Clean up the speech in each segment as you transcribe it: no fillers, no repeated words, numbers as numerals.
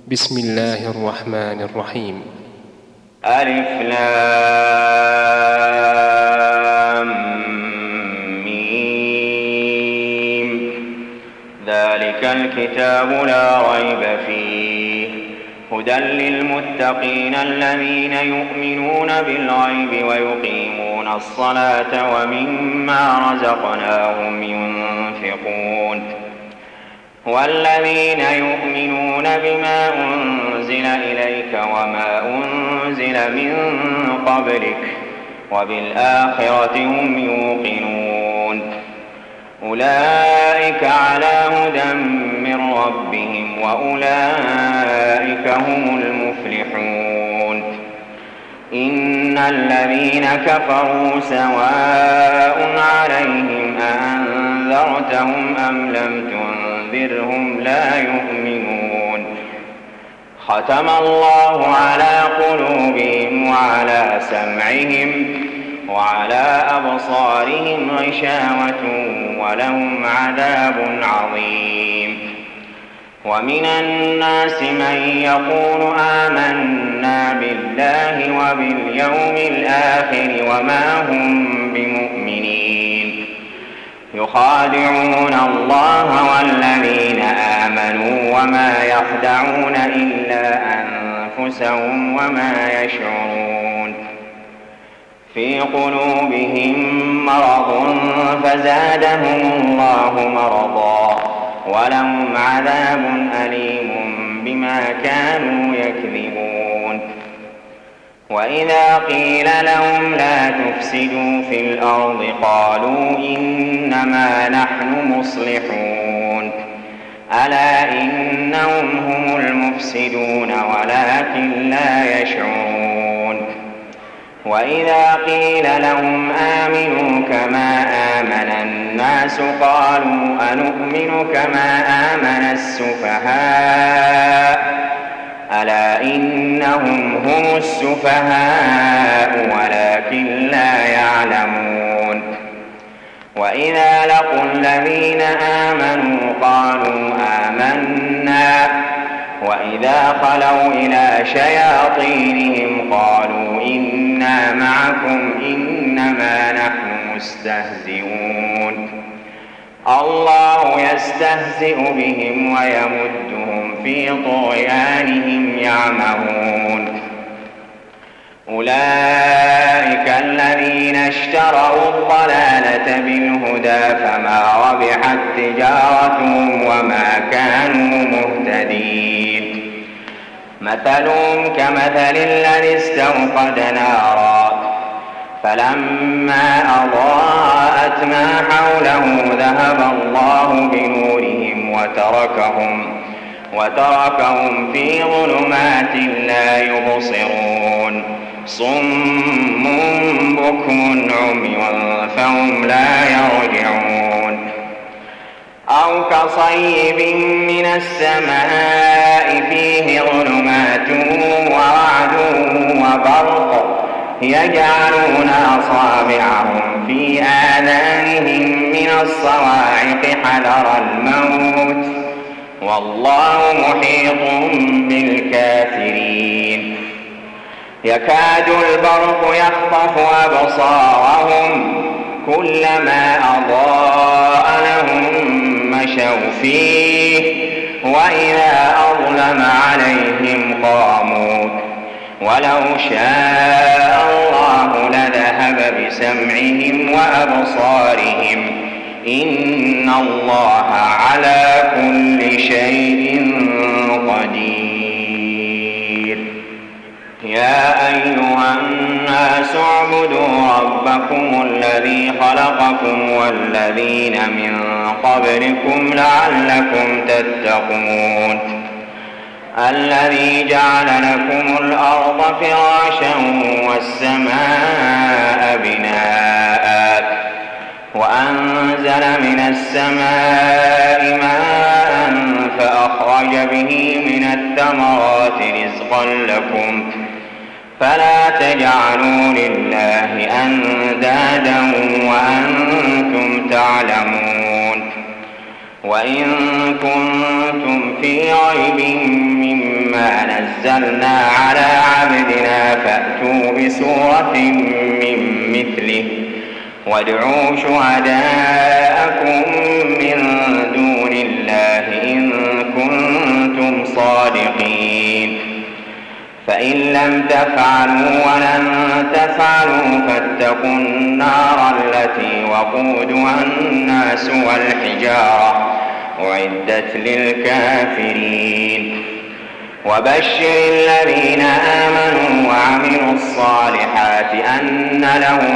بسم الله الرحمن الرحيم. ألف لام ميم. ذلك الكتاب لا ريب فيه هدى للمتقين الذين يؤمنون بالغيب ويقيمون الصلاة ومما رزقناهم ينفقون والذين يؤمنون بما أنزل إليك وما أنزل من قبلك وبالآخرة هم يوقنون أولئك على هدى من ربهم وأولئك هم المفلحون إن الذين كفروا سواء عليهم أأنذرتهم أم لم تنذرهم لا يؤمنون ختم الله على قلوبهم وعلى سمعهم وعلى أبصارهم غشاوة ولهم عذاب عظيم ومن الناس من يقول آمنا بالله وباليوم الآخر وما هم بمؤمنين يخادعون الله والذين آمنوا وما يخدعون إلا أنفسهم وما يشعرون في قلوبهم مرض فزادهم الله مرضا ولهم عذاب أليم بما كانوا يكذبون وإذا قيل لهم لا تفسدوا في الأرض قالوا إنما نحن مصلحون ألا إنهم هم المفسدون ولكن لا يشعرون وإذا قيل لهم آمنوا كما آمن الناس قالوا أنؤمن كما آمن السفهاء ألا إنهم هم السفهاء ولكن لا يعلمون وإذا لقوا الذين آمنوا قالوا آمنا وإذا خلوا إلى شياطينهم قالوا إنا معكم إنما نحن مستهزئون الله يستهزئ بهم ويمدهم في طغيانهم يعمهون أولئك الذين اشتروا الضلالة بالهدى فما ربحت تجارتهم وما كانوا مهتدين مثلهم كمثل الذي استوقد نارا فلما أضاءت ما حوله ذهب الله بنورهم وتركهم في ظلمات لا يبصرون صم بكم عمي فهم لا يرجعون أو كصيب من السماء فيه ظلمات ورعد وبرق يجعلون أصابعهم في آذانهم من الصواعق حذر الموت والله محيط بالكافرين يكاد البرق يخطف أبصارهم كلما أضاء لهم مشوا فيه وإذا أظلم عليهم قاموا ولو شاء الله لذهب بسمعهم وأبصارهم إن الله على كل شيء قدير يا أيها الناس اعبدوا ربكم الذي خلقكم والذين من قبلكم لعلكم تتقون الذي جعل لكم الأرض فراشا والسماء بناء وأنزل من السماء ماء فأخرج به من الثمرات رزقا لكم فلا تجعلوا لله أندادا وأنتم تعلمون وإن كنتم في ريب مما أنزلنا على عبدنا فأتوا بسورة من مثله وادعوا شهداءكم من دون الله إن كنتم صادقين فإن لم تفعلوا ولن تفعلوا فاتقوا النار التي وقودها الناس والحجارة أعدت للكافرين وبشر الذين آمنوا وعملوا الصالحات أن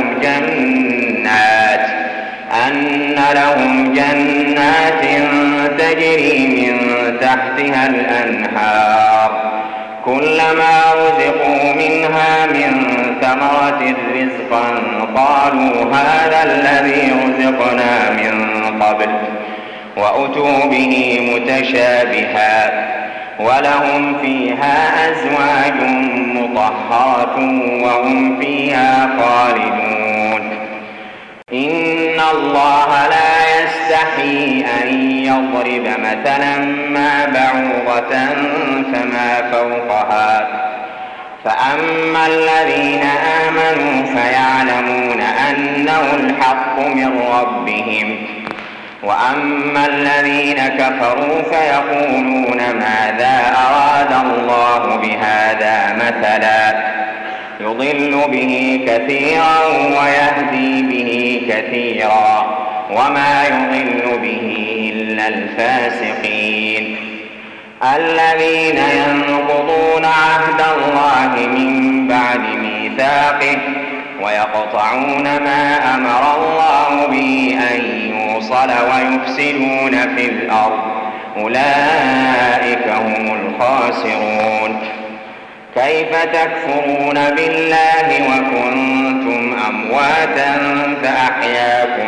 لهم جنات تجري من تحتها الأنهار كلما رزقوا منها من ثمرة رزقا قالوا هذا الذي رزقنا من قبل وأتوا به متشابها ولهم فيها أزواج مطهرة وهم فيها خالدون إن الله لا يستحيي أن يضرب مثلا ما بعوضة فما فوقها فأما الذين آمنوا فيعلمون أنه الحق من ربهم وأما الذين كفروا فيقولون ماذا أراد الله بهذا مثلا يضل به كثيرا ويهدي به كثيرا وما يضل به إلا الفاسقين الذين ينقضون عهد الله من بعد ميثاقه ويقطعون ما أمر الله به أن يوصل ويفسدون في الأرض أولئك هم الخاسرون كيف تكفرون بالله وكنتم أمواتا فأحياكم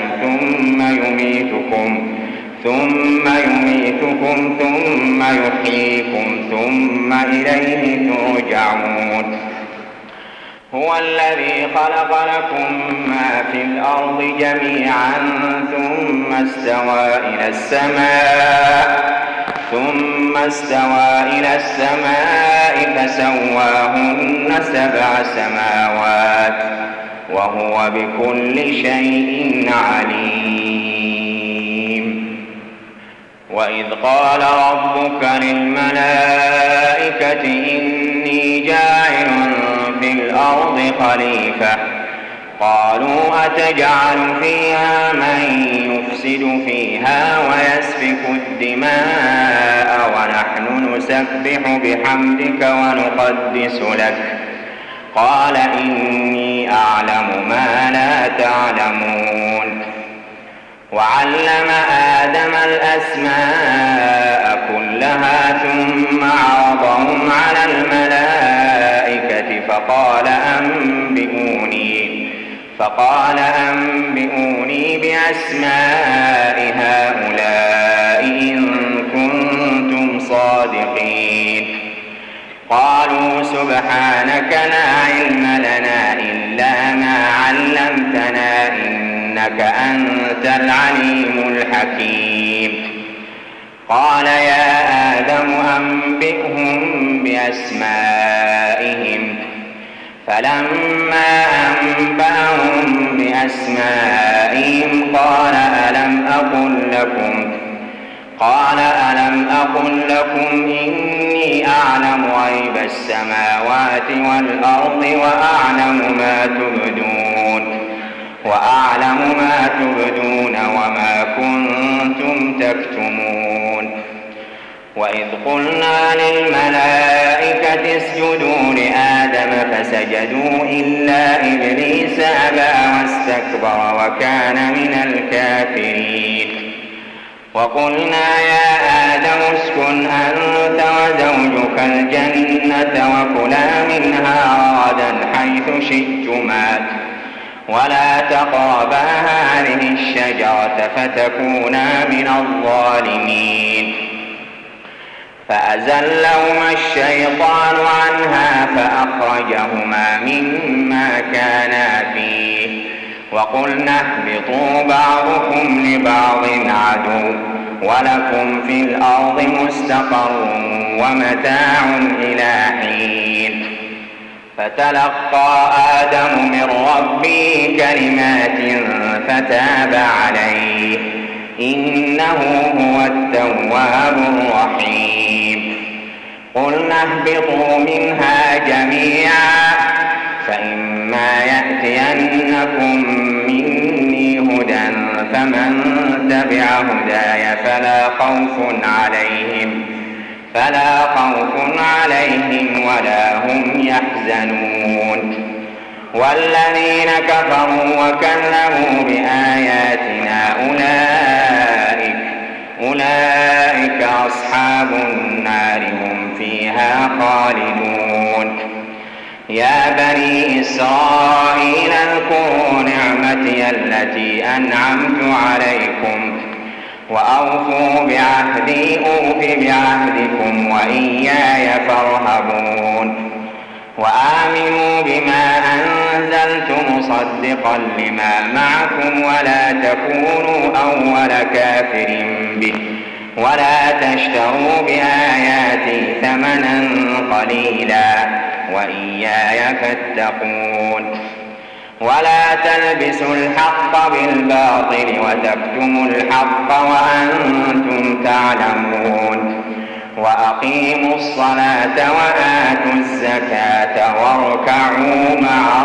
ثم يميتكم ثم يحييكم ثم إليه ترجعون هو الذي خلق لكم ما في الأرض جميعا ثم استوى إلى السماء فسواهن 7 سماوات وهو بكل شيء عليم وإذ قال ربك للملائكة إني جاعل في الأرض خليفة قالوا أتجعل فيها من يفسد فيها ويسفك الدماء ونحن نسبح بحمدك ونقدس لك قال إني أعلم ما لا تعلمون وعلم آدم الأسماء كلها ثم عرضهم على الملائكة فقال أنبئوني بأسماء هؤلاء إن كنتم صادقين قالوا سبحانك لا علم لنا إلا ما علمتنا إنك أنت العليم الحكيم قال يا آدم أنبئهم بأسمائهم فلما أنبأهم بأسمائهم قال ألم أقل لكم إني أعلم غيب السماوات والأرض وأعلم ما تبدون وما كنتم تكتمون وإذ قلنا للملائكة اسجدوا لآدم فسجدوا إلا إبليس أبى واستكبر وكان من الكافرين وقلنا يا آدم اسكن أنت وزوجك الجنة وكلا منها رغدا حيث شئتما ولا تقربا هذه الشجرة فتكونا من الظالمين فأزلهما الشيطان عنها فأخرجهما مما كانا فيه وقلنا اهبطوا بعضكم لبعض عدو ولكم في الأرض مستقر ومتاع إلى حين فتلقى آدم من ربه كلمات فتاب عليه إنه هو التواب الرحيم. قلنا اهبطوا منها جميعا فإما يأتينكم مني هدى فمن تبع هداي فلا خوف عليهم ولا هم يحزنون. والذين كفروا وكذبوا بآياتنا أولئك أصحاب النار هم فيها خالدون. يا بني إسرائيل اذكروا نعمتي التي أنعمت عليكم وأوفوا بعهدي أوف بعهدكم وإياي فارهبون. وآمنوا بما أنزلت مصدقا لما معكم ولا تكونوا أول كافر به ولا تشتروا بآياتي ثمنا قليلا وإياي فاتقون. ولا تلبسوا الحق بالباطل وتكتموا الحق وأنتم تعلمون. وأقيموا الصلاة وآتوا الزكاة واركعوا مع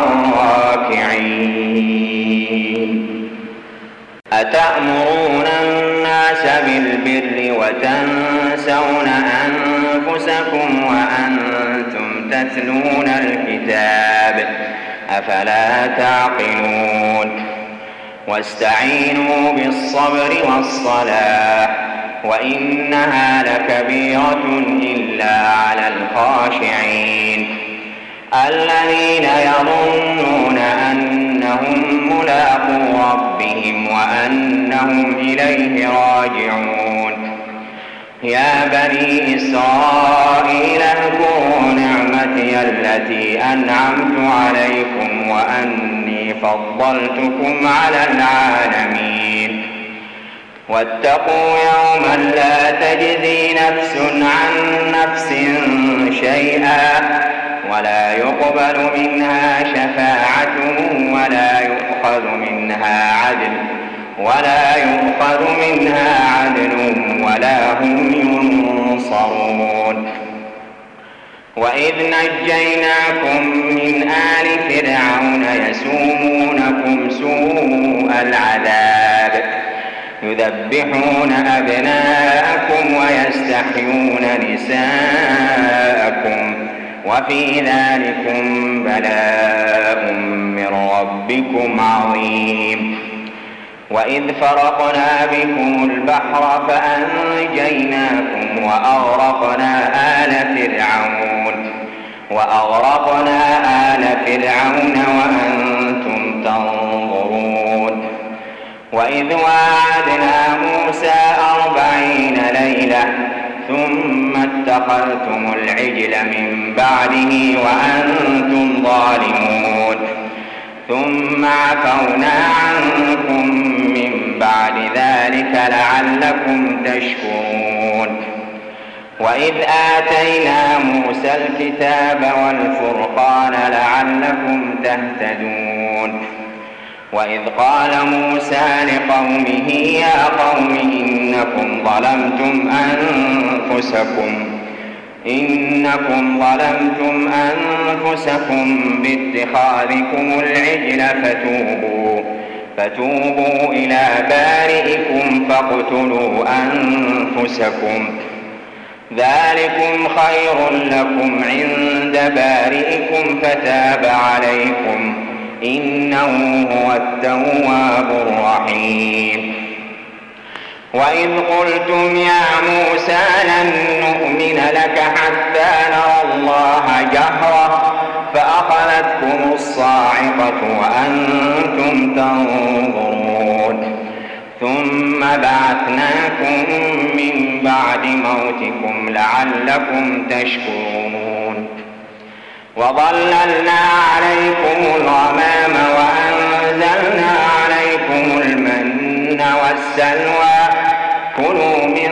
الراكعين. أتأمرون الناس بالبر وتنسون أنفسكم وأنتم تتلون الكتاب أفلا تعقلون. واستعينوا بالصبر والصلاة وإنها لكبيرة إلا على الخاشعين الذين يظنون أنهم ملاقو ربهم وأنهم إليه راجعون. يا بني إسرائيل اذكروا نعمتي التي أنعمت عليكم وأني فضلتكم على العالمين. واتقوا يوما لا تجزي نفس عن نفس شيئا ولا يقبل منها شفاعة ولا يؤخذ منها عدل ولا هم ينصرون. وإذ نجيناكم من آل فرعون يسومونكم سوء العذاب يذبحون أبناءكم ويستحيون نساءكم وفي ذلكم بلاء من ربكم عظيم. وإذ فرقنا بكم البحر فأنجيناكم وأغرقنا آل فرعون وأنتم تنظرون. وإذ واعدنا موسى 40 ليلة ثم اتخذتم العجل من بعده وأنتم ظالمون ثم عفونا عنكم من بعد ذلك لعلكم تشكرون. وإذ آتينا موسى الكتاب والفرقان لعلكم تهتدون. وإذ قال موسى لقومه يا قوم إنكم ظلمتم أنفسكم باتخاذكم العجل فتوبوا إلى بارئكم فاقتلوا أنفسكم ذلكم خير لكم عند بارئكم فتاب عليكم إنه هو التواب الرحيم. وإذ قلتم يا موسى لن نؤمن لك حتى نرى الله جهرة فأخذتكم الصاعقة وأنتم تنظرون ثم بعثناكم من بعد موتكم لعلكم تشكرون. وظللنا عليكم الغمام وأنزلنا عليكم المن والسلوى كلوا من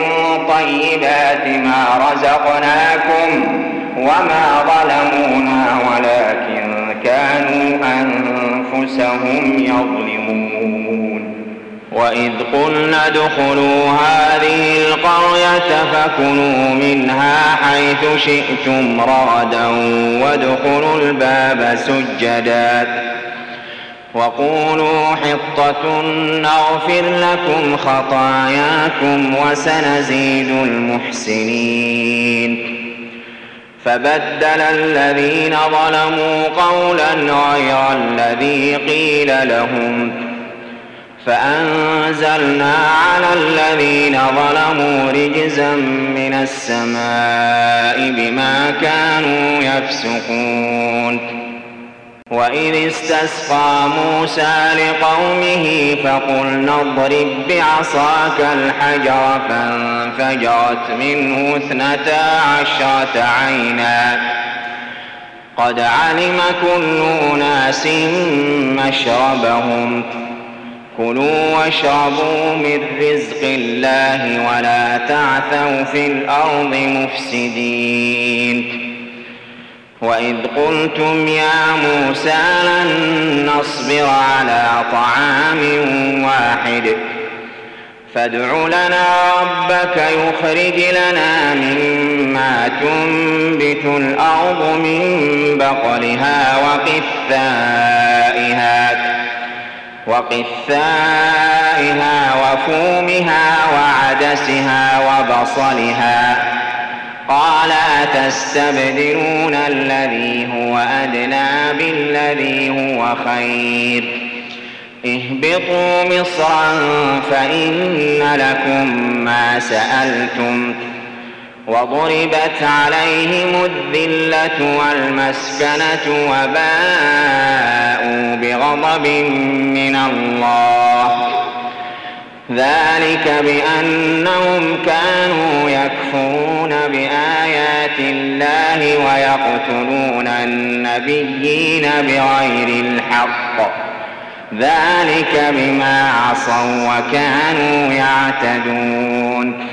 طيبات ما رزقناكم وما ظلمونا ولكن كانوا أنفسهم يظلمون. وإذ قلنا ادخلوا هذه القرية فكلوا منها حيث شئتم رغدا وادخلوا الباب سجدا وقولوا حطة نغفر لكم خطاياكم وسنزيد المحسنين. فبدل الذين ظلموا قولا غير الذي قيل لهم فأنزلنا على الذين ظلموا رجزا من السماء بما كانوا يفسقون. وإذ استسقى موسى لقومه فقلنا اضرب بعصاك الحجر فانفجرت منه 12 عينا قد علم كل أناس مشربهم كلوا واشربوا من رزق الله ولا تعثوا في الأرض مفسدين. وإذ قلتم يا موسى لن نصبر على طعام واحد فادع لنا ربك يخرج لنا مما تنبت الأرض من بقلها وقثائها وفومها وعدسها وبصلها قال أتستبدلون الذي هو أدنى بالذي هو خير اهبطوا مصرا فإن لكم ما سألتم وضربت عليهم الذلة والمسكنة وباءوا بغضب من الله ذلك بأنهم كانوا يكفرون بآيات الله ويقتلون النبيين بغير الحق ذلك بما عصوا وكانوا يعتدون.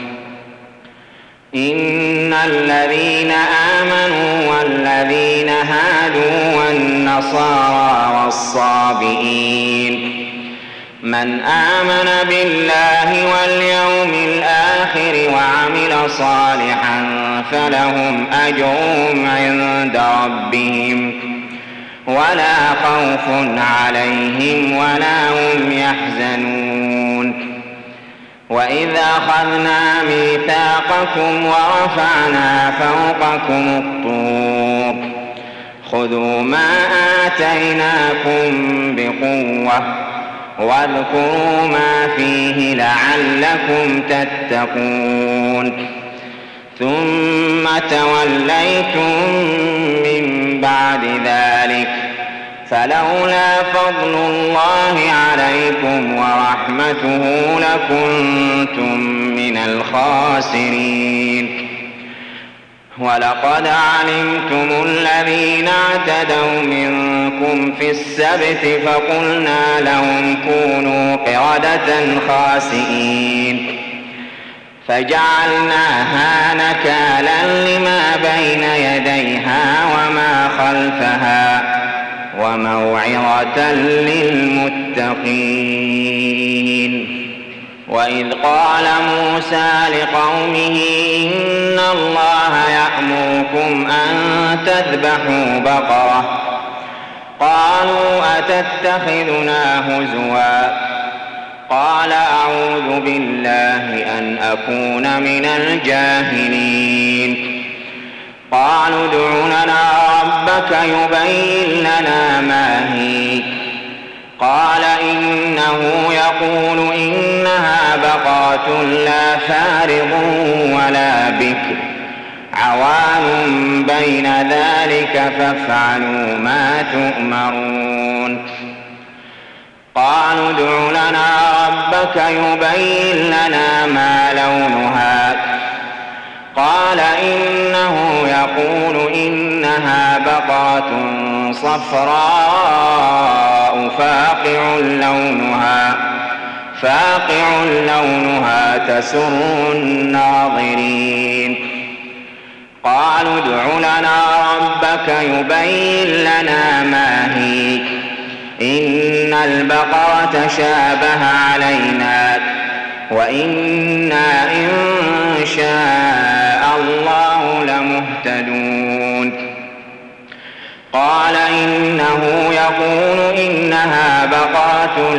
إن الذين آمنوا والذين هادوا والنصارى والصابئين من آمن بالله واليوم الآخر وعمل صالحا فلهم أجرهم عند ربهم ولا خوف عليهم ولا هم يحزنون. وإذ أخذنا ميثاقكم ورفعنا فوقكم الطور خذوا ما آتيناكم بقوة واذكروا ما فيه لعلكم تتقون. ثم توليتم من بعد ذلك فلولا فضل الله عليكم ورحمته لكنتم من الخاسرين. ولقد علمتم الذين اعتدوا منكم في السبت فقلنا لهم كونوا قردة خاسئين فجعلناها نكالا لما بين يديها وما خلفها وموعظة للمتقين. وإذ قال موسى لقومه إن الله يأمركم أن تذبحوا بقرة قالوا أتتخذنا هزوا قال أعوذ بالله أن أكون من الجاهلين. قالوا ادع لنا ربك يبين لنا ما هي قال إنه يقول إنها بقرة لا فارض ولا بكر عوان بين ذلك فافعلوا ما تؤمرون. قالوا ادع لنا ربك يبين لنا ما لونها قال إنه يقول إنها بقرة صفراء فاقع لونها تسر الناظرين. قالوا ادع لنا ربك ربك يبين لنا ما هي إن البقرة شابه علينا وإنا إن شاء الله لمهتدون قال إنه يقول إنها بقرة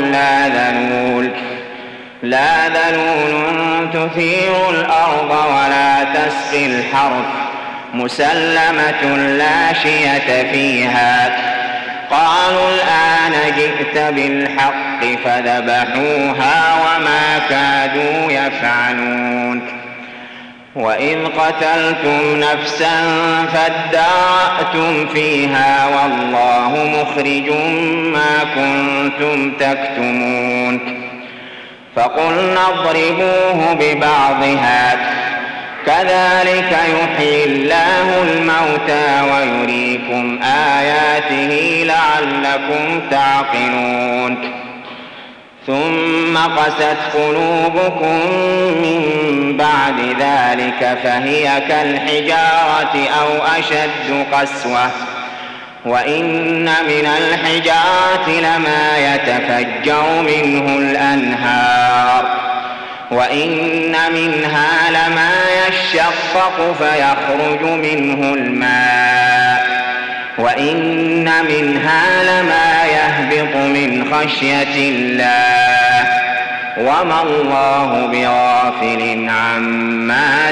لا ذلول تثير الأرض ولا تسقي الحرث مسلمة لا شية فيها قالوا الآن جئت بالحق فذبحوها وما كادوا يفعلون وإذ قتلتم نفسا فادارأتم فيها والله مخرج ما كنتم تكتمون فقلنا اضربوه ببعضها كذلك يحيي الله الموتى ويريكم آياته لعلكم تعقلون ثم قست قلوبكم من بعد ذلك فهي كالحجارة أو أشد قسوة وإن من الحجارة لما يتفجر منه الأنهار وإن منها لما يشقق فيخرج منه الماء وإن منها لما يهبط من خشية الله وما الله بغافل عما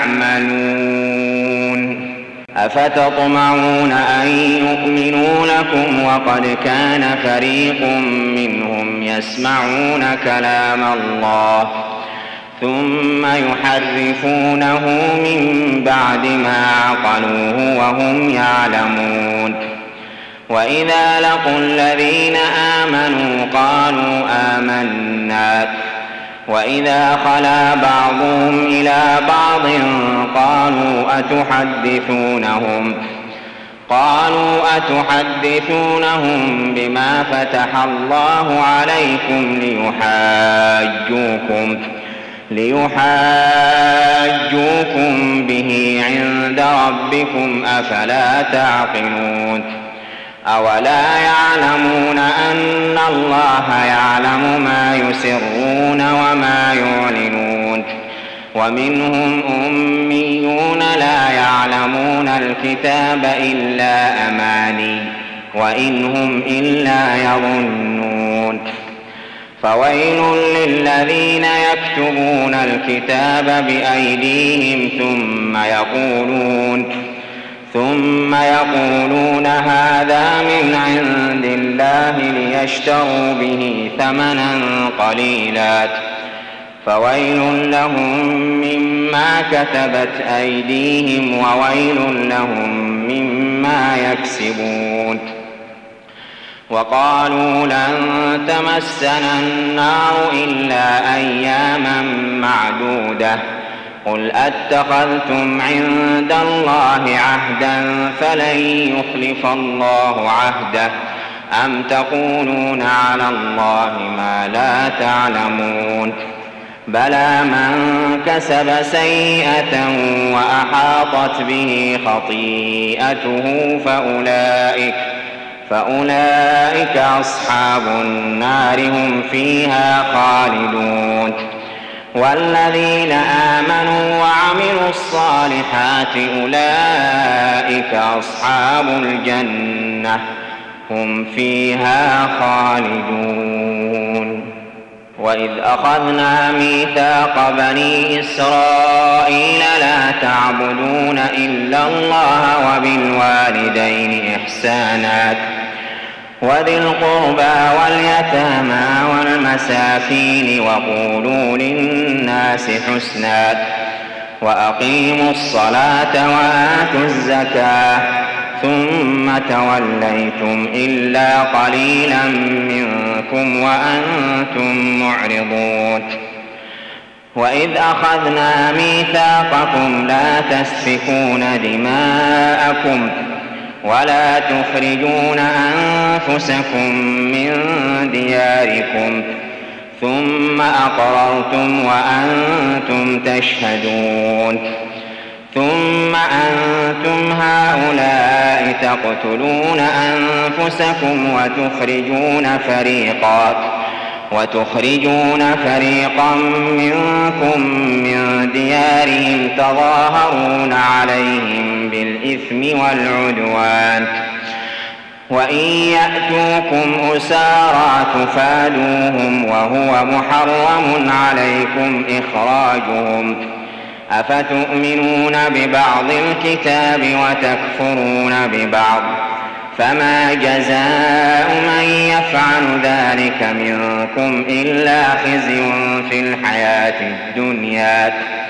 تعملون أفتطمعون أن يؤمنوا لكم وقد كان فريق منهم يسمعون كلام الله ثم يحرفونه من بعد ما عقلوه وهم يعلمون وإذا لقوا الذين آمنوا قالوا آمنا وإذا خلا بعضهم إلى بعض قالوا أتحدثونهم بما فتح الله عليكم ليحاجوكم به عند ربكم أفلا تعقلون أولا يعلمون أن الله يعلم ما يسرون وما يعلنون ومنهم أميون لا يعلمون الكتاب إلا أماني وإن هم إلا يظنون فويل للذين يكتبون الكتاب بأيديهم ثم يقولون هذا من عند الله ليشتروا به ثمنا قليلا فويل لهم مما كتبت أيديهم وويل لهم مما يكسبون وقالوا لن تمسنا النار إلا أياما معدودة قل أتخذتم عند الله عهدا فلن يخلف الله عهده أم تقولون على الله ما لا تعلمون بلى من كسب سيئة وأحاطت به خطيئته فأولئك أصحاب النار هم فيها خالدون والذين آمنوا وعملوا الصالحات أولئك أصحاب الجنة هم فيها خالدون وإذ أخذنا ميثاق بني إسرائيل لا تعبدون إلا الله وبالوالدين إحسانا وذي القربى واليتامى والمساكين وقولوا للناس حسنا وأقيموا الصلاة وآتوا الزكاة ثم توليتم إلا قليلا منكم وأنتم معرضون وإذ أخذنا ميثاقكم لا تسفكون دماءكم ولا تخرجون أنفسكم من دياركم ثم أقررتم وأنتم تشهدون ثم أنتم هؤلاء تقتلون أنفسكم وتخرجون فريقا منكم من ديارهم تظاهرون عليهم بالإثم والعدوان وإن يأتوكم أسارى تفادوهم وهو محرم عليكم إخراجهم أفتؤمنون ببعض الكتاب وتكفرون ببعض فما جزاء من يفعل ذلك منكم إلا خزي في الحياة الدنيا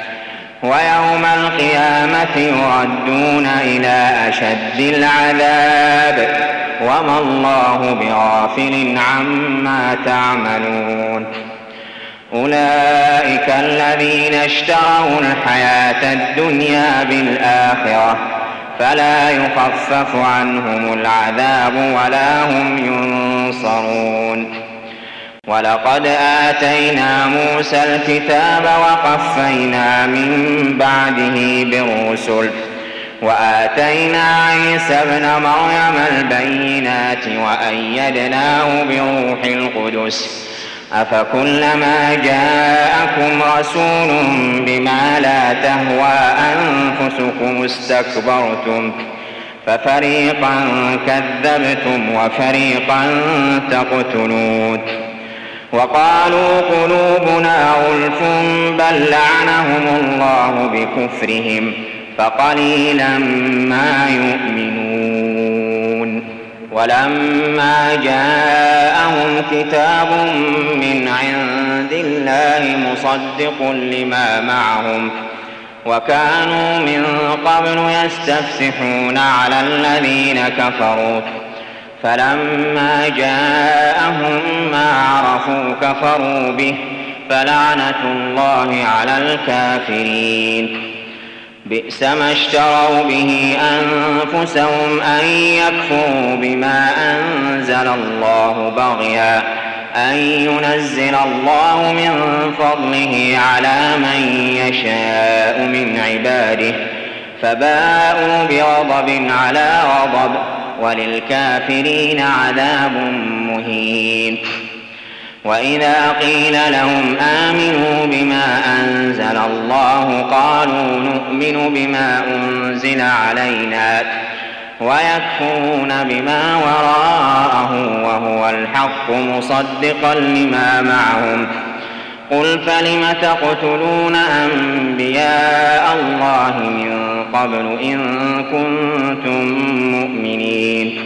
ويوم القيامة يردون إلى أشد العذاب وما الله بغافل عما تعملون أولئك الذين اشتروا الحياة الدنيا بالآخرة فلا يخفف عنهم العذاب ولا هم ينصرون ولقد آتينا موسى الكتاب وقفينا من بعده بالرسل وآتينا عيسى ابن مريم البينات وأيدناه بروح القدس أفكلما جاءكم رسول بما لا تهوى أنفسكم استكبرتم ففريقا كذبتم وفريقا تقتلون وقالوا قلوبنا غلف بل لعنهم الله بكفرهم فقليلا ما يؤمنون ولما جاءهم كتاب من عند الله مصدق لما معهم وكانوا من قبل يستفتحون على الذين كفروا فلما جاءهم ما عرفوا كفروا به فلعنة الله على الكافرين بئس ما اشتروا به أنفسهم أن يكفروا بما أنزل الله بغيا أن ينزل الله من فضله على من يشاء من عباده فباءوا بغضب على غضب وللكافرين عذاب مهين وإذا قيل لهم آمنوا بما أنزل الله قالوا نؤمن بما أنزل علينا ويكفرون بما وراءه وهو الحق مصدقا لما معهم قل فلم تقتلون أنبياء الله من قبل إن كنتم مؤمنين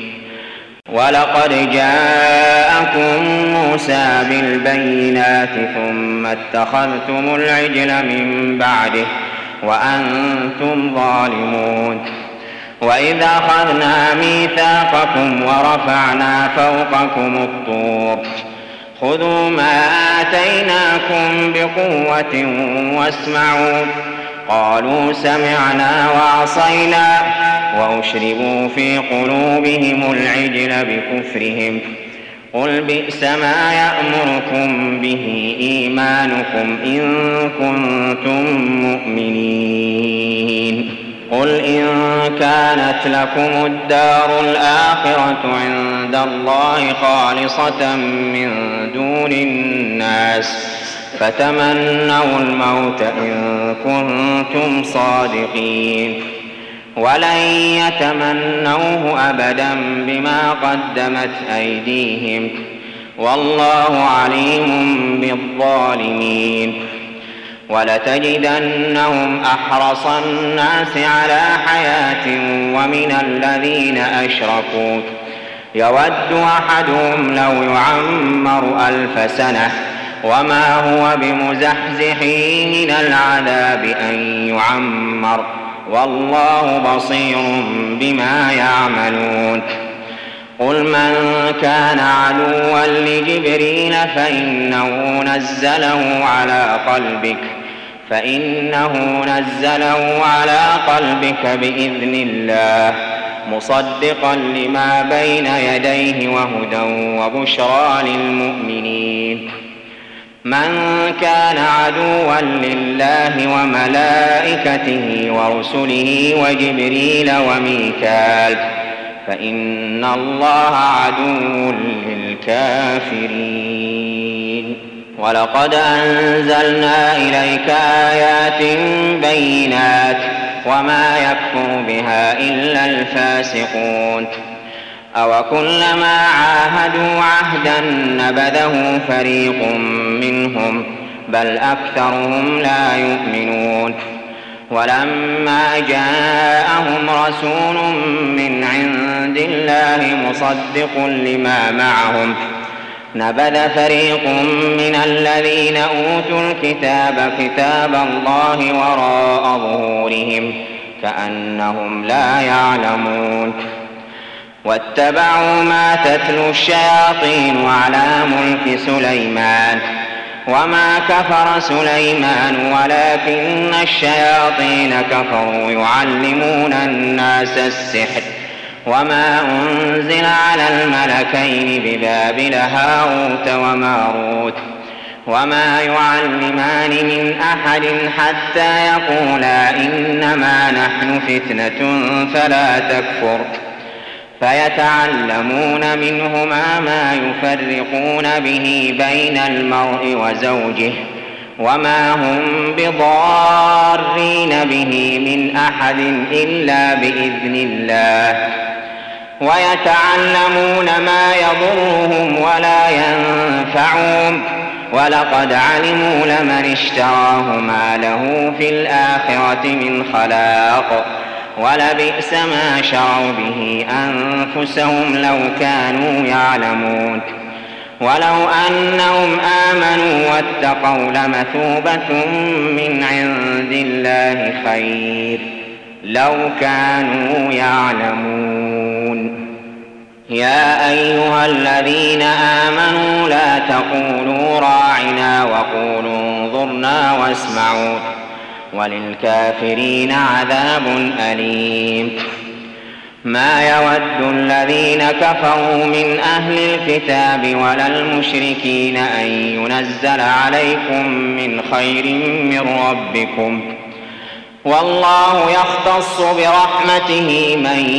ولقد جاءكم موسى بالبينات ثم اتخذتم العجل من بعده وأنتم ظالمون وإذ أخذنا ميثاقكم ورفعنا فوقكم الطور خذوا ما آتيناكم بقوة واسمعوا قالوا سمعنا وعصينا وأشربوا في قلوبهم العجل بكفرهم قل بئس ما يأمركم به إيمانكم إن كنتم مؤمنين قل إن كانت لكم الدار الآخرة عند الله خالصة من دون الناس فتمنوا الموت إن كنتم صادقين ولن يتمنوه أبدا بما قدمت أيديهم والله عليم بالظالمين ولتجدنهم أحرص الناس على حياة ومن الذين أشركوا يود أحدهم لو يعمر 1000 سنة وما هو بمزحزحه من العذاب أن يعمر والله بصير بما يعملون قل من كان عدوا لجبريل فإنه نزله على قلبك بإذن الله مصدقا لما بين يديه وهدى وبشرى للمؤمنين من كان عدوا لله وملائكته ورسله وجبريل وميكال فإن الله عدو للكافرين. ولقد أنزلنا إليك آيات بينات وما يكفر بها إلا الفاسقون. أوكلما عاهدوا عهدا نبذه فريق منهم بل أكثرهم لا يؤمنون. ولما جاءهم رسول من عند الله مصدق لما معهم نبذ فريق من الذين أوتوا الكتاب كتاب الله وراء ظهورهم كأنهم لا يعلمون. واتبعوا ما تتلو الشياطين على ملك سليمان وما كفر سليمان ولكن الشياطين كفروا يعلمون الناس السحر وما أنزل على الملكين ببابل هاروت وماروت وما يعلمان من أحد حتى يقولا إنما نحن فتنة فلا تكفر فيتعلمون منهما ما يفرقون به بين المرء وزوجه وما هم بضارين به من أحد إلا بإذن الله ويتعلمون ما يضرهم ولا ينفعهم ولقد علموا لمن اشتراه ما له في الآخرة من خلاق ولبئس ما شروا به أنفسهم لو كانوا يعلمون. ولو أنهم آمنوا واتقوا لمثوبة من عند الله خير لو كانوا يعلمون. يا أيها الذين آمنوا لا تقولوا راعنا وقولوا انظرنا واسمعوا وللكافرين عذاب أليم. ما يود الذين كفروا من أهل الكتاب ولا المشركين أن ينزل عليكم من خير من ربكم والله يختص برحمته من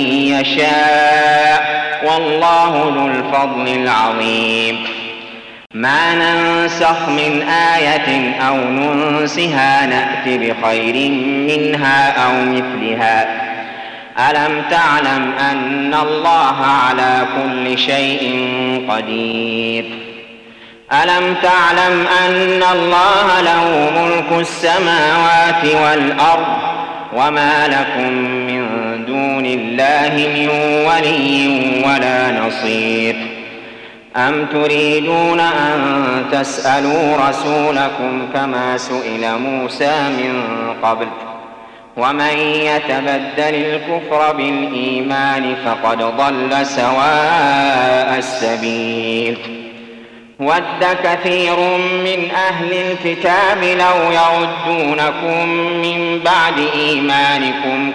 يشاء والله ذو الفضل العظيم. ما ننسخ من آية أو ننسها نأت بخير منها أو مثلها. ألم تعلم أن الله على كل شيء قدير. ألم تعلم أن الله له ملك السماوات والأرض وما لكم من دون الله من ولي ولا نصير. أم تريدون أن تسألوا رسولكم كما سئل موسى من قبل ومن يتبدل الكفر بالإيمان فقد ضل سواء السبيل. ود كثير من أهل الكتاب لو يردونكم من بعد إيمانكم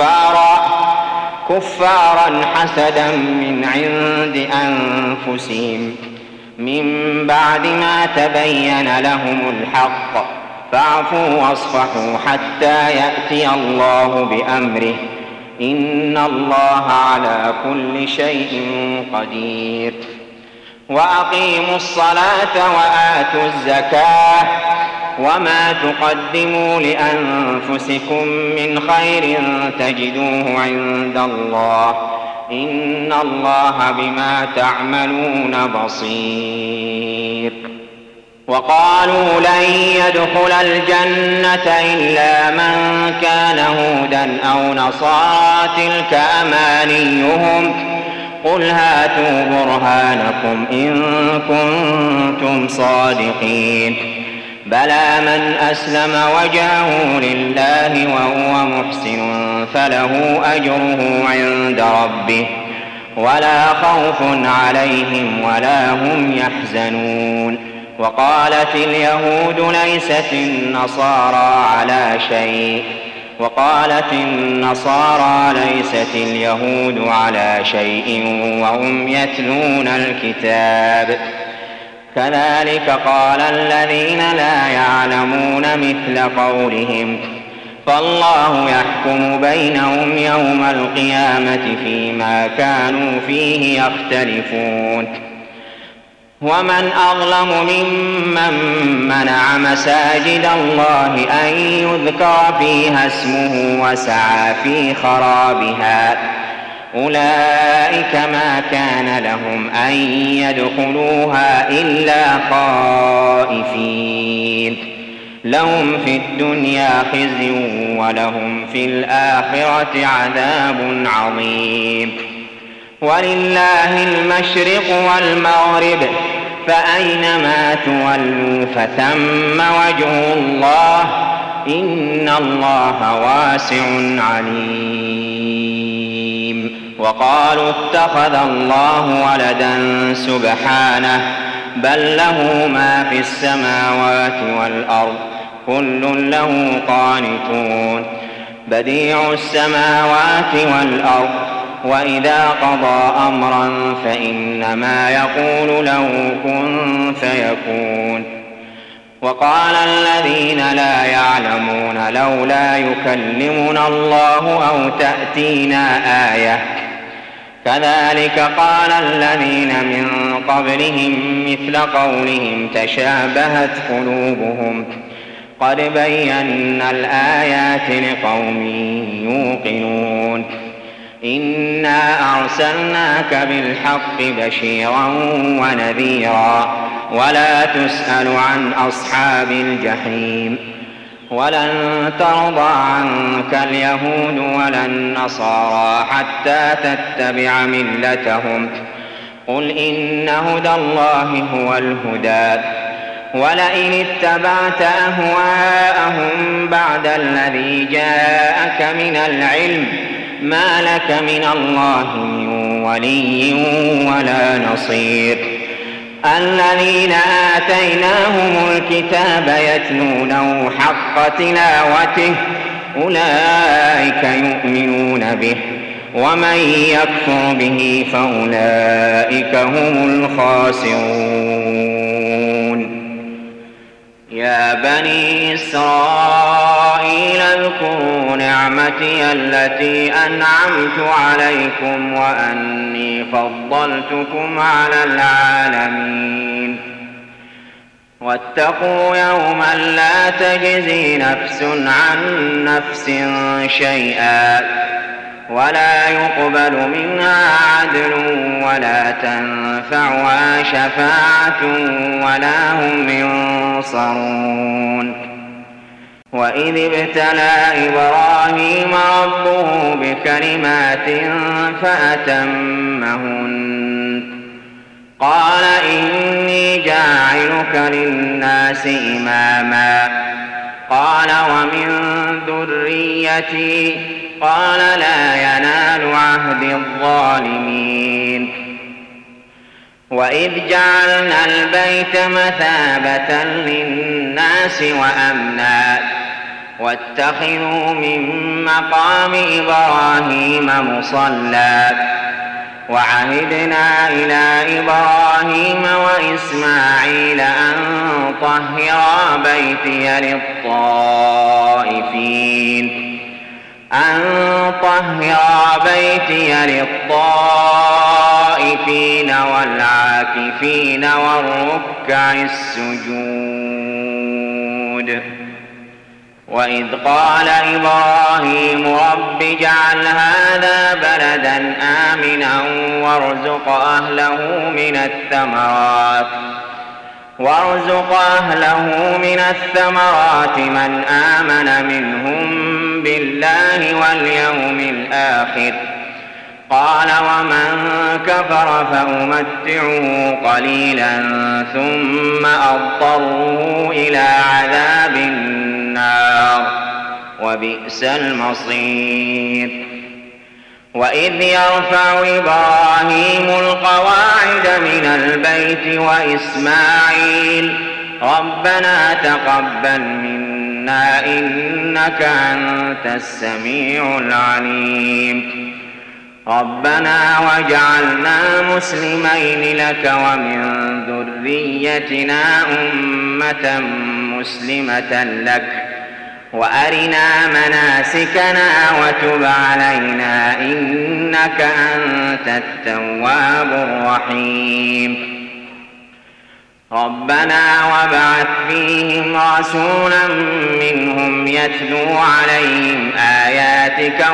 كفارا حسدا من عند أنفسهم من بعد ما تبين لهم الحق فاعفوا واصفحوا حتى يأتي الله بأمره إن الله على كل شيء قدير. وأقيموا الصلاة وآتوا الزكاة وما تقدموا لأنفسكم من خير تجدوه عند الله إن الله بما تعملون بصير. وقالوا لن يدخل الجنة إلا من كان هودا أو نصارى تلك أمانيهم قل هاتوا برهانكم إن كنتم صادقين. بلى من أسلم وجهه لله وهو محسن فله أجره عند ربه ولا خوف عليهم ولا هم يحزنون. وقالت اليهود ليست النصارى على شيء وقالت النصارى ليست اليهود على شيء وهم يتلون الكتاب كذلك قال الذين لا يعلمون مثل قولهم فالله يحكم بينهم يوم القيامة فيما كانوا فيه يختلفون. ومن أظلم ممن منع مساجد الله أن يذكر فيها اسمه وسعى في خرابها، أولئك ما كان لهم أن يدخلوها إلا خائفين، لهم في الدنيا خزي ولهم في الآخرة عذاب عظيم. ولله المشرق والمغرب، فأينما تولوا فثم وجه الله، إن الله واسع عليم. وقالوا اتخذ الله ولدا سبحانه، بل له ما في السماوات والأرض، كل له قانتون. بديع السماوات والأرض، وإذا قضى أمرا فإنما يقول له كن فيكون. وقال الذين لا يعلمون لولا يكلمنا الله أو تأتينا آية، كذلك قال الذين من قبلهم مثل قولهم تشابهت قلوبهم، قد بينا الآيات لقوم يوقنون. إنا أرسلناك بالحق بشيرا ونذيرا، ولا تسأل عن أصحاب الجحيم. ولن ترضى عنك اليهود ولا النصارى حتى تتبع ملتهم، قل إن هدى الله هو الهدى، ولئن اتبعت أهواءهم بعد الذي جاءك من العلم ما لك من الله من ولي ولا نصير. الذين آتيناهم الكتاب يتلونه حق تلاوته، أولئك يؤمنون به، ومن يكفر به فأولئك هم الخاسرون. يا بني إسرائيل اذكروا نعمتي التي أنعمت عليكم وأني فضلتكم على العالمين. واتقوا يوما لا تجزي نفس عن نفس شيئا، ولا يقبل منها عدل ولا تنفعها شفاعة ولا هم ينصرون. وإذ ابتلى إبراهيم ربه بكلمات فأتمهن، قال إني جاعلك للناس إماما، قال ومن ذريتي، قال لا ينال عهد الظالمين. وإذ جعلنا البيت مثابة للناس وأمنا، واتخذوا من مقام إبراهيم مصلى، وعهدنا إلى إبراهيم وإسماعيل أن طهرا بيتي للطائفين والعاكفين والركع السجود. وإذ قال إبراهيم رب اجعل هذا بلدا آمنا وارزق أهله من الثمرات من آمن منهم بالله واليوم الآخر، قال ومن كفر فأمتعه قليلا ثم أضطره إلى عذاب النار وبئس المصير. وإذ يرفع إبراهيم القواعد من البيت وإسماعيل ربنا تقبل منا إنك أنت السميع العليم، ربنا واجعلنا مسلمين لك ومن ذريتنا أمة مسلمة لك وأرنا مناسكنا وتب علينا إنك أنت التواب الرحيم. ربنا وابعث فيهم رسولا منهم يتلو عليهم آياتك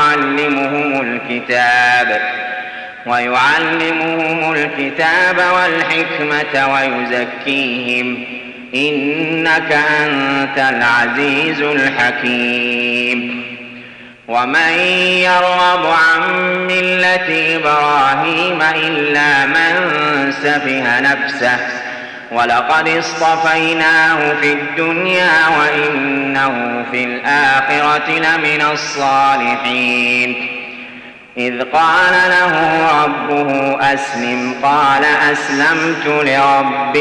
ويعلمهم الكتاب والحكمة ويزكيهم إنك أنت العزيز الحكيم. ومن يرغب عن ملة إبراهيم إلا من سفه نفسه ولقد اصطفيناه في الدنيا وإنه في الآخرة لمن الصالحين. إذ قال له ربه أسلم قال أسلمت لرب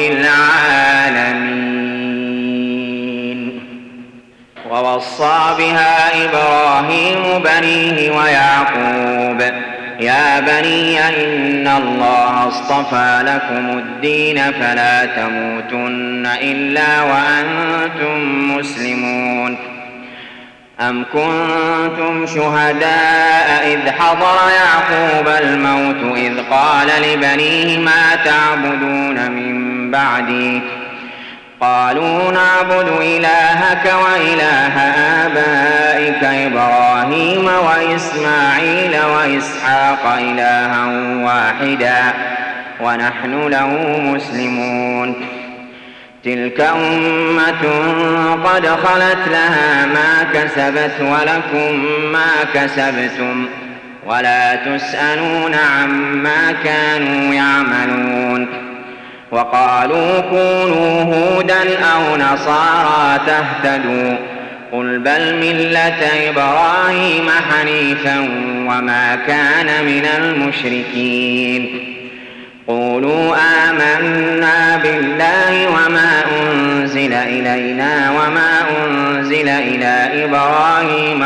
العالمين. ووصى بها إبراهيم بنيه ويعقوب يا بني إن الله اصطفى لكم الدين فلا تموتن إلا وأنتم مسلمون. أم كنتم شهداء إذ حضر يعقوب الموت إذ قال لبنيه ما تعبدون من بعدي قالوا نعبد إلهك وإله آبائك إبراهيم وإسماعيل وإسحاق إلها واحدا ونحن له مسلمون. تلك أمة قد خلت لها ما كسبت ولكم ما كسبتم ولا تسألون عما كانوا يعملون. وقالوا كونوا هودا أو نصارى تهتدوا قل بل ملة إبراهيم حنيفا وما كان من المشركين. قولوا آمنا بالله وما أنزل إلينا وما أنزل إلى إبراهيم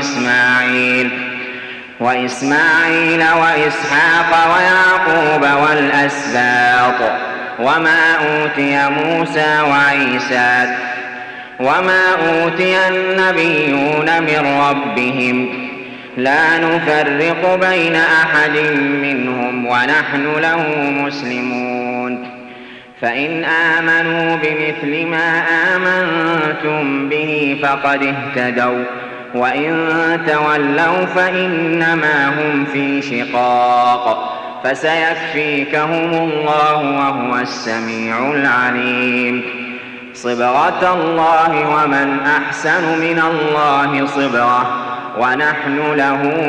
وإسماعيل وإسحاق ويعقوب والأسباط وما أوتي موسى وعيسى وما أوتي النبيون من ربهم لا نفرق بين أحد منهم ونحن له مسلمون. فإن آمنوا بمثل ما آمنتم به فقد اهتدوا وإن تولوا فإنما هم في شقاق فسيكفيكهم الله وهو السميع العليم. صبغة الله ومن أحسن من الله صبغة ونحن له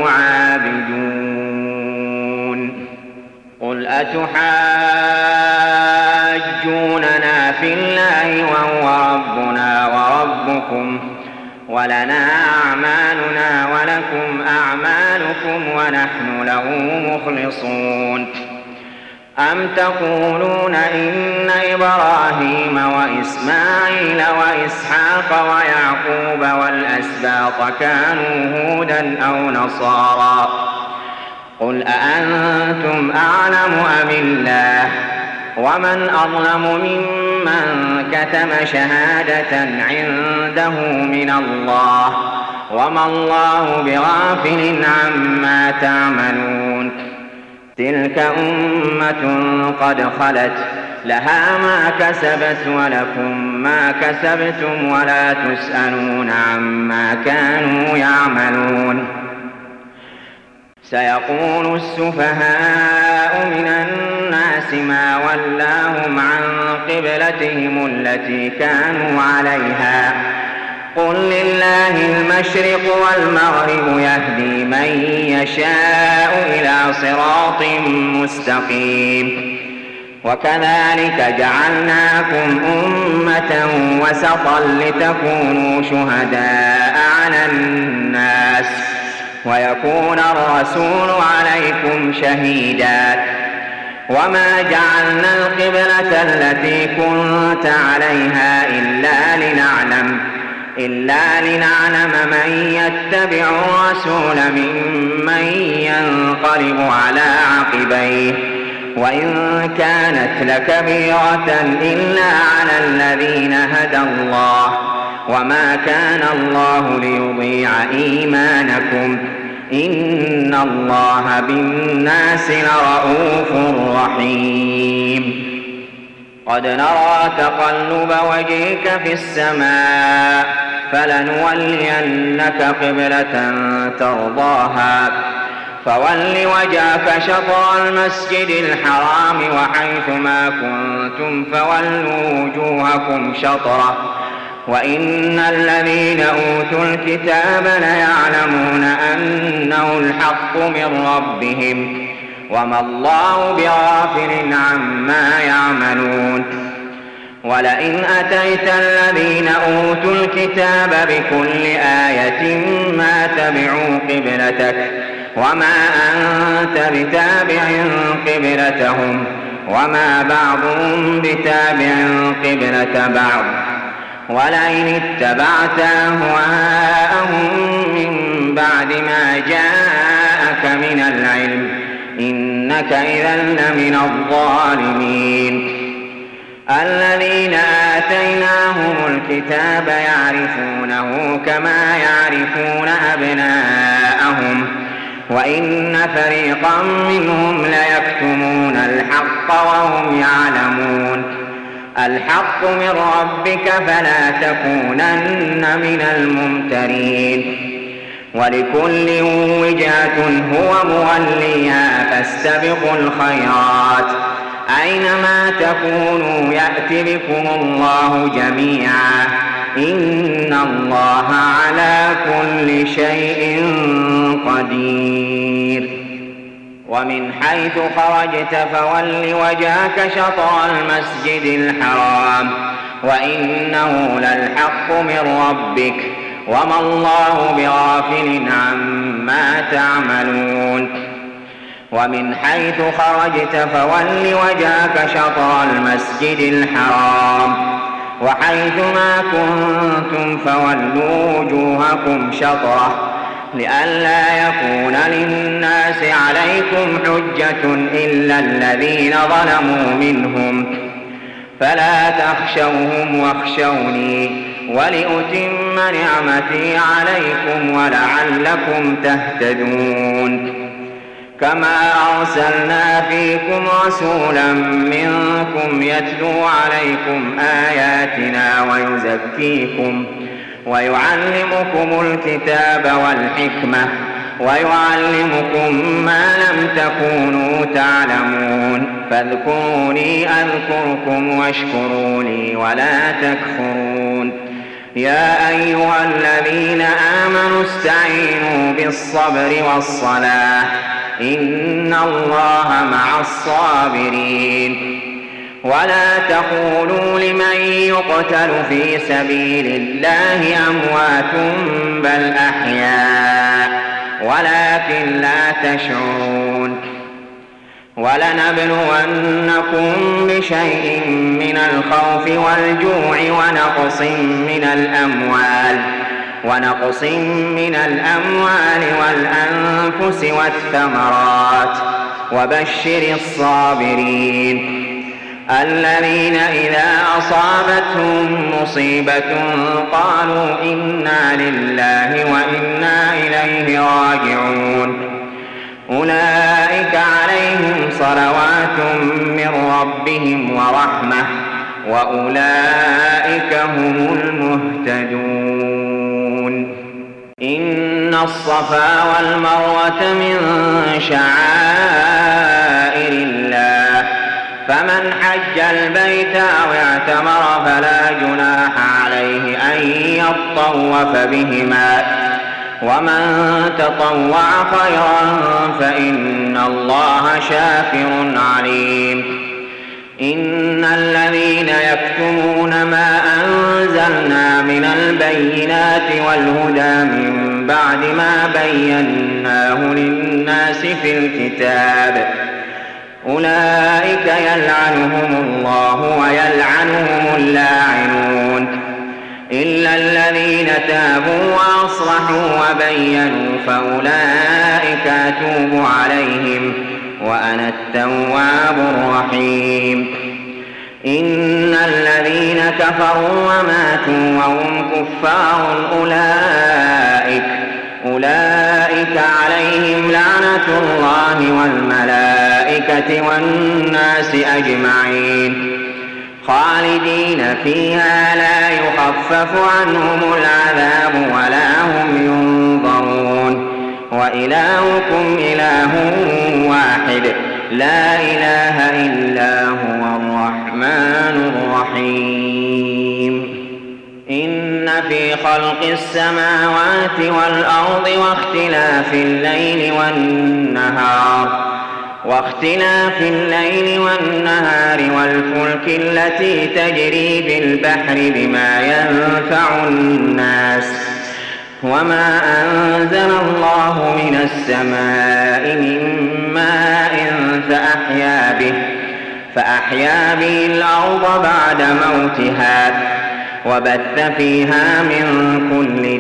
عابدون. قل أتحاجوننا في الله وهو ربنا وربكم ولنا أعمالنا ولكم أعمالكم ونحن له مخلصون. أم تقولون إن إبراهيم وإسماعيل وإسحاق ويعقوب والأسباط كانوا هودا أو نصارى قل أأنتم أعلم أم الله ومن أظلم ممن كتم شهادة عنده من الله وما الله بغافل عما تعملون. تلك أمة قد خلت لها ما كسبت ولكم ما كسبتم ولا تسألون عما كانوا يعملون. سيقول السفهاء من الناس ما ولاهم عن قبلتهم التي كانوا عليها قل لله المشرق والمغرب يهدي من يشاء إلى صراط مستقيم. وكذلك جعلناكم أمة وسطا لتكونوا شهداء على الناس ويكون الرسول عليكم شهيدا. وما جعلنا القبلة التي كنت عليها إلا لنعلم من يتبع الرسول ممن ينقلب على عقبيه وإن كانت لكبيرة إلا على الذين هدى الله وما كان الله ليضيع إيمانكم إن الله بالناس لرءوف رحيم قد نرى تقلب وجهك في السماء فلنولينك قبلة ترضاها فول وجهك شطر المسجد الحرام وحيثما كنتم فولوا وجوهكم شطره وإن الذين أوتوا الكتاب ليعلمون أنه الحق من ربهم وما الله بغافل عما يعملون ولئن أتيت الذين أوتوا الكتاب بكل آية ما تبعوا قبلتك وما أنت بتابع قبلتهم وما بعضهم بتابع قبلة بعض ولئن اتبعت أهواءهم من بعد ما جاءك من العلم إنك إذا لمن الظالمين الذين آتيناهم الكتاب يعرفونه كما يعرفون أبناءهم وإن فريقا منهم ليكتمون الحق وهم يعلمون الحق من ربك فلا تكونن من الممترين ولكل وجهة هو موليها فاستبقوا الخيرات أينما تكونوا يأت بكم الله جميعا إن الله على كل شيء قدير ومن حيث خرجت فول وجهك شطر المسجد الحرام وإنه للحق من ربك وما الله بغافل عما تعملون ومن حيث خرجت فول وجهك شطر المسجد الحرام وحيثما كنتم فولوا وجوهكم شطره لئلا يكون للناس عليكم حجة إلا الذين ظلموا منهم فلا تخشوهم واخشوني ولأتم نعمتي عليكم ولعلكم تهتدون كما أرسلنا فيكم رسولا منكم يتلو عليكم آياتنا ويزكيكم ويعلمكم الكتاب والحكمة ويعلمكم ما لم تكونوا تعلمون فاذكروني أذكركم واشكروا لي ولا تكفرون يا أيها الذين آمنوا استعينوا بالصبر والصلاة إن الله مع الصابرين ولا تقولوا لمن يقتل في سبيل الله أموات بل أحياء ولكن لا تشعرون ولنبلونكم بشيء من الخوف والجوع ونقص من الأموال والأنفس والثمرات وبشر الصابرين الذين إذا أصابتهم مصيبة قالوا إنا لله وإنا إليه راجعون أولئك عليهم صلوات من ربهم ورحمة وأولئك هم المهتدون إن الصفا والمروة من شعائر الله فمن حج البيت أو اعتمر فلا جناح عليه أن يطوف بهما ومن تطوع خيرا فإن الله شاكر عليم إن الذين يكتمون ما أنزلنا من البينات والهدى من بعد ما بيناه للناس في الكتاب أولئك يلعنهم الله ويلعنهم اللاعنون إلا الذين تابوا وأصلحوا وبينوا فأولئك أتوب عليهم وأنا التواب الرحيم إن الذين كفروا وماتوا وهم كفار أولئك عليهم لعنة الله والملائكة والناس أجمعين خالدين فيها لا يخفف عنهم العذاب ولا هم ينظرون وإلهكم إله واحد لا إله إلا هو الرحمن الرحيم إن في خلق السماوات والأرض واختلاف الليل والنهار والفلك التي تجري بالبحر بما ينفع الناس وما أنزل الله من السماء من ماء فأحيا به الأرض بعد موتها وبث فيها من كل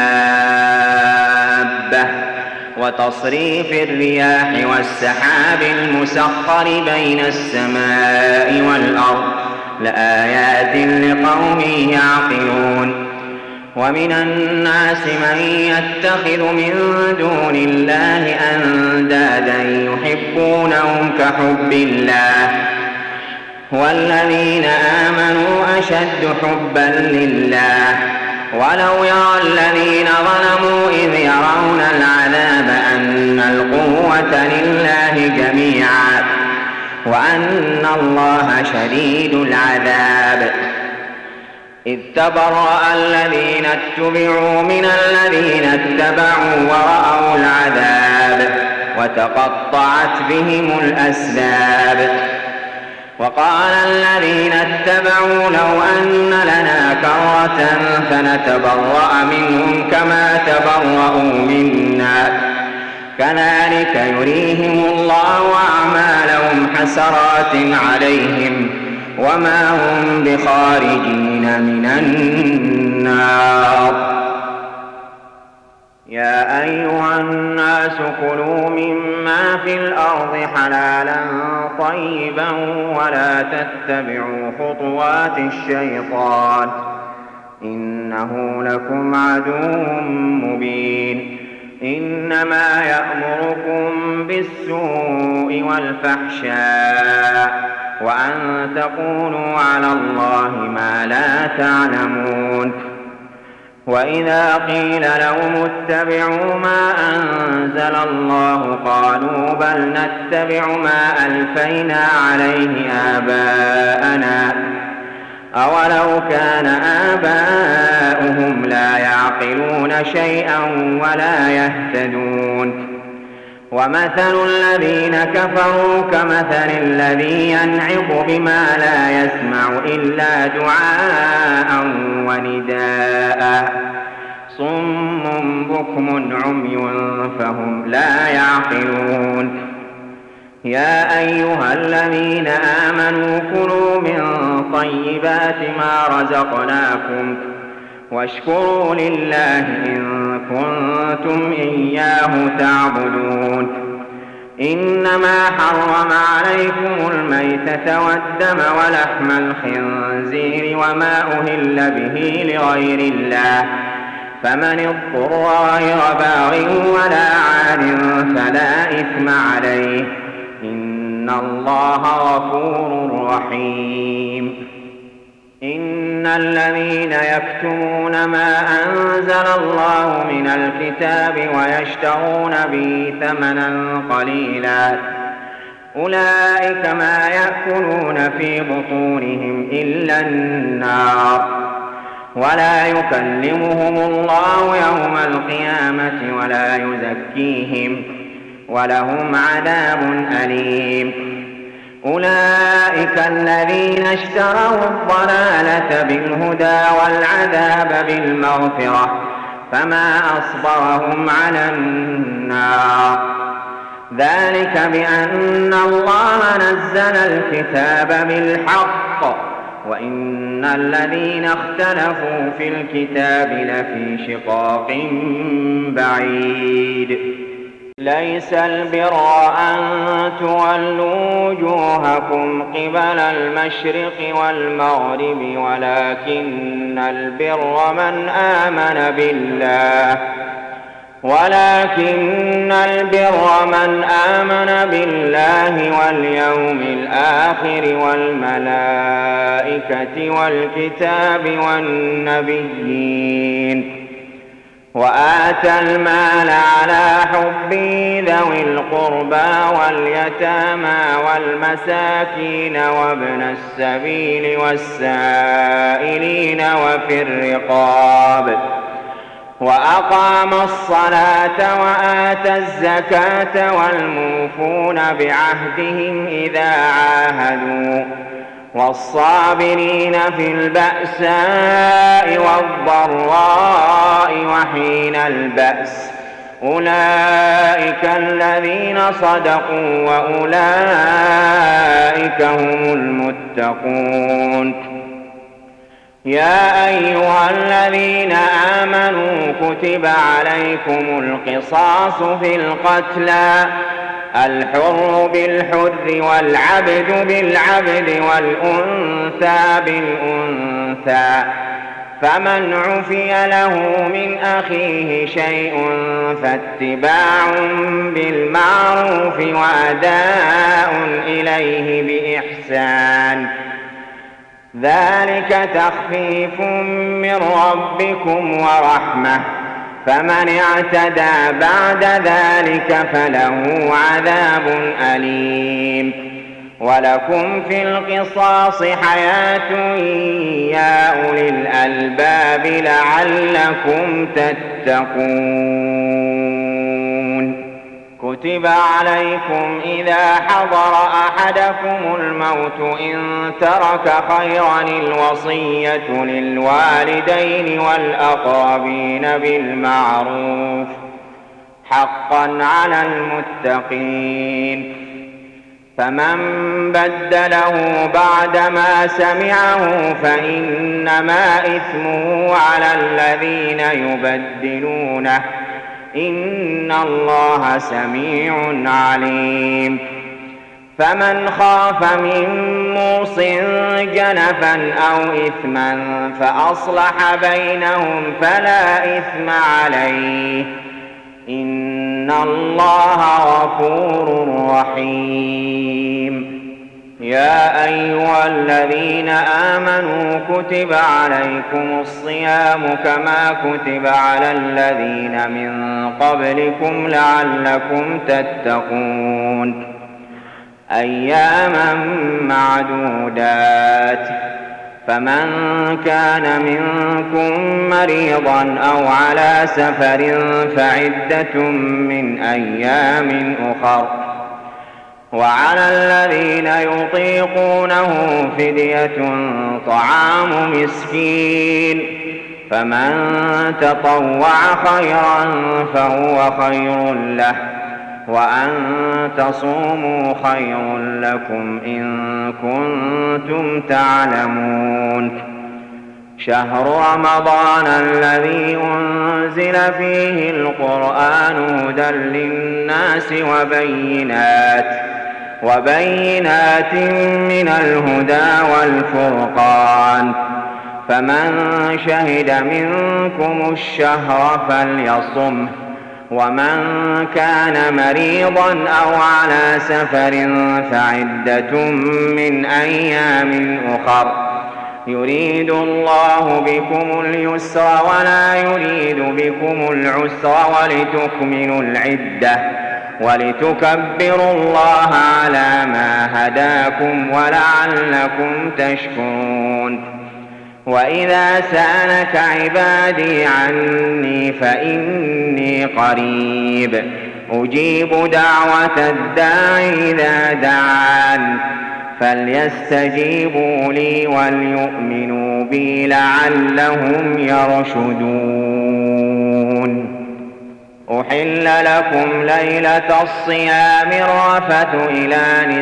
دابة وتصريف الرياح والسحاب المسخر بين السماء والأرض لآيات لقوم يعقلون ومن الناس من يتخذ من دون الله أندادا يحبونهم كحب الله والذين آمنوا أشد حبا لله ولو يرى الذين ظلموا إذ يرون العذاب أن القوة لله جميعا وأن الله شديد العذاب إذ تبرأ الذين اتبعوا من الذين اتبعوا ورأوا العذاب وتقطعت بهم الأسباب وقال الذين اتبعوا لو أن لنا كرة فنتبرأ منهم كما تبرأوا منا كذلك يريهم الله أعمالهم حسرات عليهم وما هم بخارجين من النار يا أيها الناس كلوا مما في الأرض حلالا طيبا ولا تتبعوا خطوات الشيطان إنه لكم عدو مبين إنما يأمركم بالسوء والفحشاء وأن تقولوا على الله ما لا تعلمون وإذا قيل لهم اتبعوا ما أنزل الله قالوا بل نتبع ما ألفينا عليه آباءنا أولو كان آباؤهم لا يعقلون شيئا ولا يهتدون ومثل الذين كفروا كمثل الذي ينعق بما لا يسمع إلا دعاء ونداء صم بكم عمي فهم لا يعقلون يا أيها الذين آمنوا كلوا من طيبات ما رزقناكم واشكروا لله إن كنتم إياه تعبدون إنما حرم عليكم الميتة والدم ولحم الخنزير وما أهل به لغير الله فمن اضطر غير باغ ولا عاد فلا إثم عليه إن الله غفور رحيم إن الذين يكتمون ما أنزل الله من الكتاب ويشترون به ثمنا قليلا أولئك ما يأكلون في بطونهم إلا النار ولا يكلمهم الله يوم القيامة ولا يزكيهم ولهم عذاب أليم أولئك الذين اشتروا الضلالة بالهدى والعذاب بالمغفرة فما أصبرهم على النار ذلك بأن الله نزل الكتاب بالحق وإن الذين اختلفوا في الكتاب لفي شقاق بعيد ليس البر أن تولوا وجوهكم قبل المشرق والمغرب ولكن البر من آمن بالله واليوم الآخر والملائكة والكتاب والنبيين وآتى المال على حبه ذوي القربى واليتامى والمساكين وابن السبيل والسائلين وفي الرقاب وأقام الصلاة وآتى الزكاة والموفون بعهدهم إذا عاهدوا والصابرين في البأساء والضراء وحين البأس أولئك الذين صدقوا وأولئك هم المتقون. يا أيها الذين آمنوا كتب عليكم القصاص في القتلى الحر بالحر والعبد بالعبد والأنثى بالأنثى فمن عفي له من أخيه شيء فاتباع بالمعروف وأداء إليه بإحسان ذلك تخفيف من ربكم ورحمة فمن اعتدى بعد ذلك فله عذاب أليم. ولكم في القصاص حياة يا أولي الألباب لعلكم تتقون. كتب عليكم إذا حضر أحدكم الموت إن ترك خيرا الوصية للوالدين والأقربين بالمعروف حقا على المتقين فمن بدله بعدما سمعه فإنما إثمه على الذين يبدلونه إن الله سميع عليم. فمن خاف من موص جنفا أو إثما فأصلح بينهم فلا إثم عليه إن الله غفور رحيم. يا أيها الذين آمنوا كتب عليكم الصيام كما كتب على الذين من قبلكم لعلكم تتقون أياما معدودات فمن كان منكم مريضا أو على سفر فعدة من أيام أخر وعلى الذين يطيقونه فدية طعام مسكين فمن تطوع خيرا فهو خير له وأن تصوموا خير لكم إن كنتم تعلمون. شهر رمضان الذي أنزل فيه القرآن هدى للناس وبينات من الهدى والفرقان فمن شهد منكم الشهر فليصمه ومن كان مريضا أو على سفر فعدة من أيام أخر يريد الله بكم اليسر ولا يريد بكم العسر ولتكملوا العدة ولتكبروا الله على ما هداكم ولعلكم تشكرون. وإذا سألك عبادي عني فإني قريب أجيب دعوة الداعي إذا دعان فليستجيبوا لي وليؤمنوا بي لعلهم يرشدون. أحل لكم ليلة الصيام الرفث إلى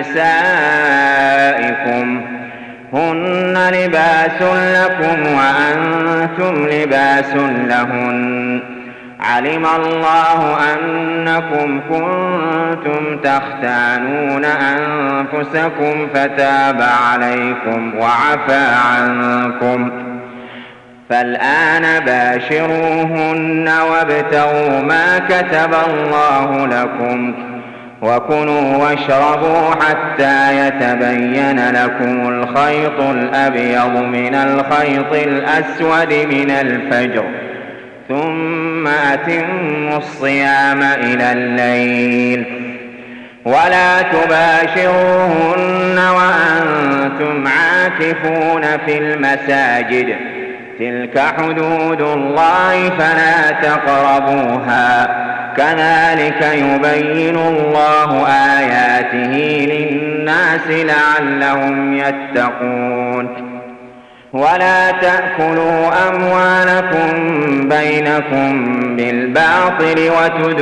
نسائكم هن لباس لكم وأنتم لباس لهن علم الله أنكم كنتم تختانون أنفسكم فتاب عليكم وعفى عنكم، فالآن باشروهن وابتغوا ما كتب الله لكم، وكلوا واشربوا حتى يتبين لكم الخيط الأبيض من الخيط الأسود من الفجر، ثم أتموا الصيام إلى الليل، ولا تباشروهن وأنتم عاكفون في المساجد، تلك حدود الله فلا تقربوها، كذلك يبين الله آياته للناس لعلهم يتقون. ولا تأكلوا أموالكم بينكم بالباطل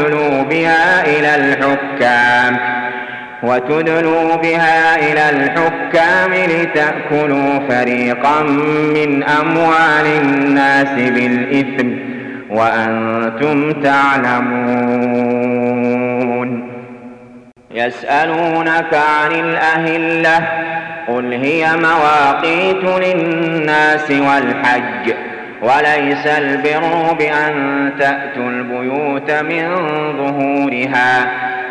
وتدلوا بها إلى الحكام لتأكلوا فريقا من أموال الناس بالإثم وأنتم تعلمون. يسألونك عن الأهلة، قل هي مواقيت للناس والحج، وليس البر بأن تأتوا البيوت من ظهورها،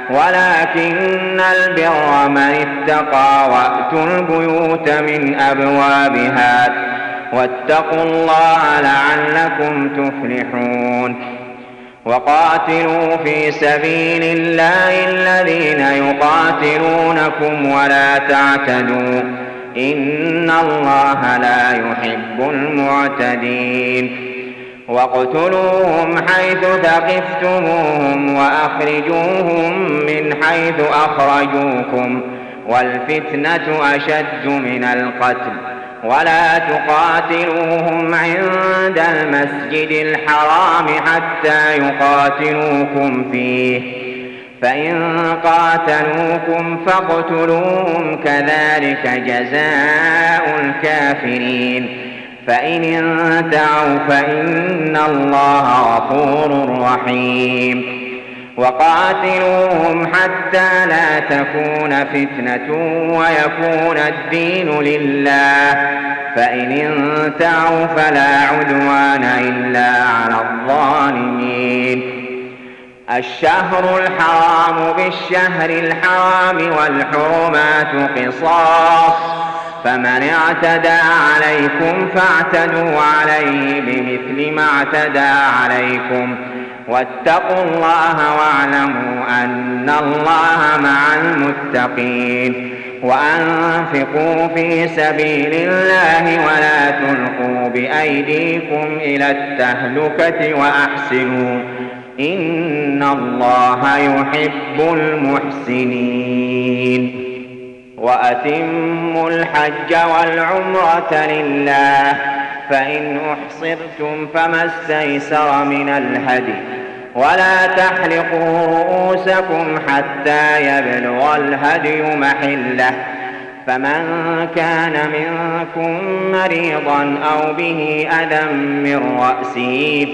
ولكن البر من اتقى وأتوا البيوت من أبوابها، واتقوا الله لعلكم تفلحون. وقاتلوا في سبيل الله الذين يقاتلونكم ولا تعتدوا، إن الله لا يحب المعتدين. واقتلوهم حيث ثقفتموهم وأخرجوهم من حيث أخرجوكم، والفتنة أشد من القتل، ولا تقاتلوهم عند المسجد الحرام حتى يقاتلوكم فيه، فإن قاتلوكم فاقتلوهم، كذلك جزاء الكافرين. فإن انتهوا فإن الله غفور رحيم. وقاتلوهم حتى لا تكون فتنة ويكون الدين لله، فإن انتهوا فلا عدوان إلا على الظالمين. الشهر الحرام بالشهر الحرام والحرمات قصاص، فمن اعتدى عليكم فاعتدوا عليه بمثل ما اعتدى عليكم، واتقوا الله واعلموا أن الله مع المتقين. وأنفقوا في سبيل الله ولا تلقوا بأيديكم إلى التهلكة وأحسنوا، إن الله يحب المحسنين. وأتموا الحج والعمرة لله، فإن أحصرتم فما استيسر من الهدي، ولا تحلقوا رؤوسكم حتى يبلغ الهدي محله، فمن كان منكم مريضا أو به أذى من رأسه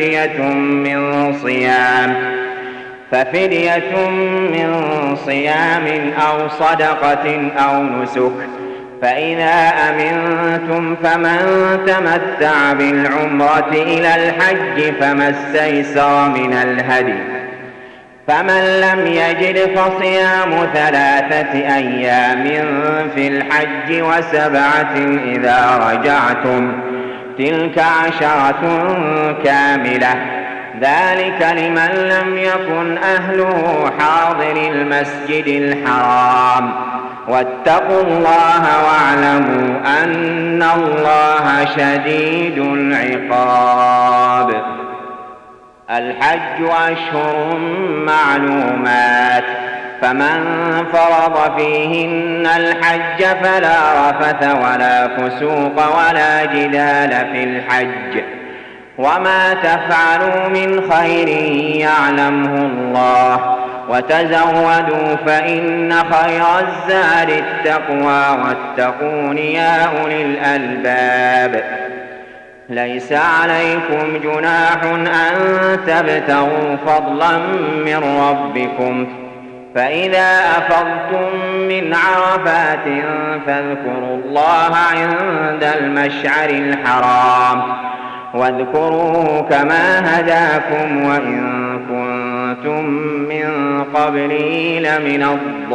ففدية من صيام أو صدقة أو نسك، فإذا أمنتم فمن تمتع بالعمرة إلى الحج فما استيسر من الهدي، فمن لم يجد فصيام 3 أيام في الحج و7 إذا رجعتم، تلك 10 كاملة، ذلك لمن لم يكن أهله حاضر المسجد الحرام. واتقوا الله واعلموا أن الله شديد العقاب. الحج أشهر معلومات، فمن فرض فيهن الحج فلا رفث ولا فسوق ولا جدال في الحج، وما تفعلوا من خير يعلمه الله، وتزودوا فإن خير الزاد التقوى، واتقون يا أولي الألباب. ليس عليكم جناح أن تبتغوا فضلا من ربكم، فإذا أفضتم من عرفات فاذكروا الله عند المشعر الحرام، واذكروه كما هداكم وإن كنتم من قبله لمن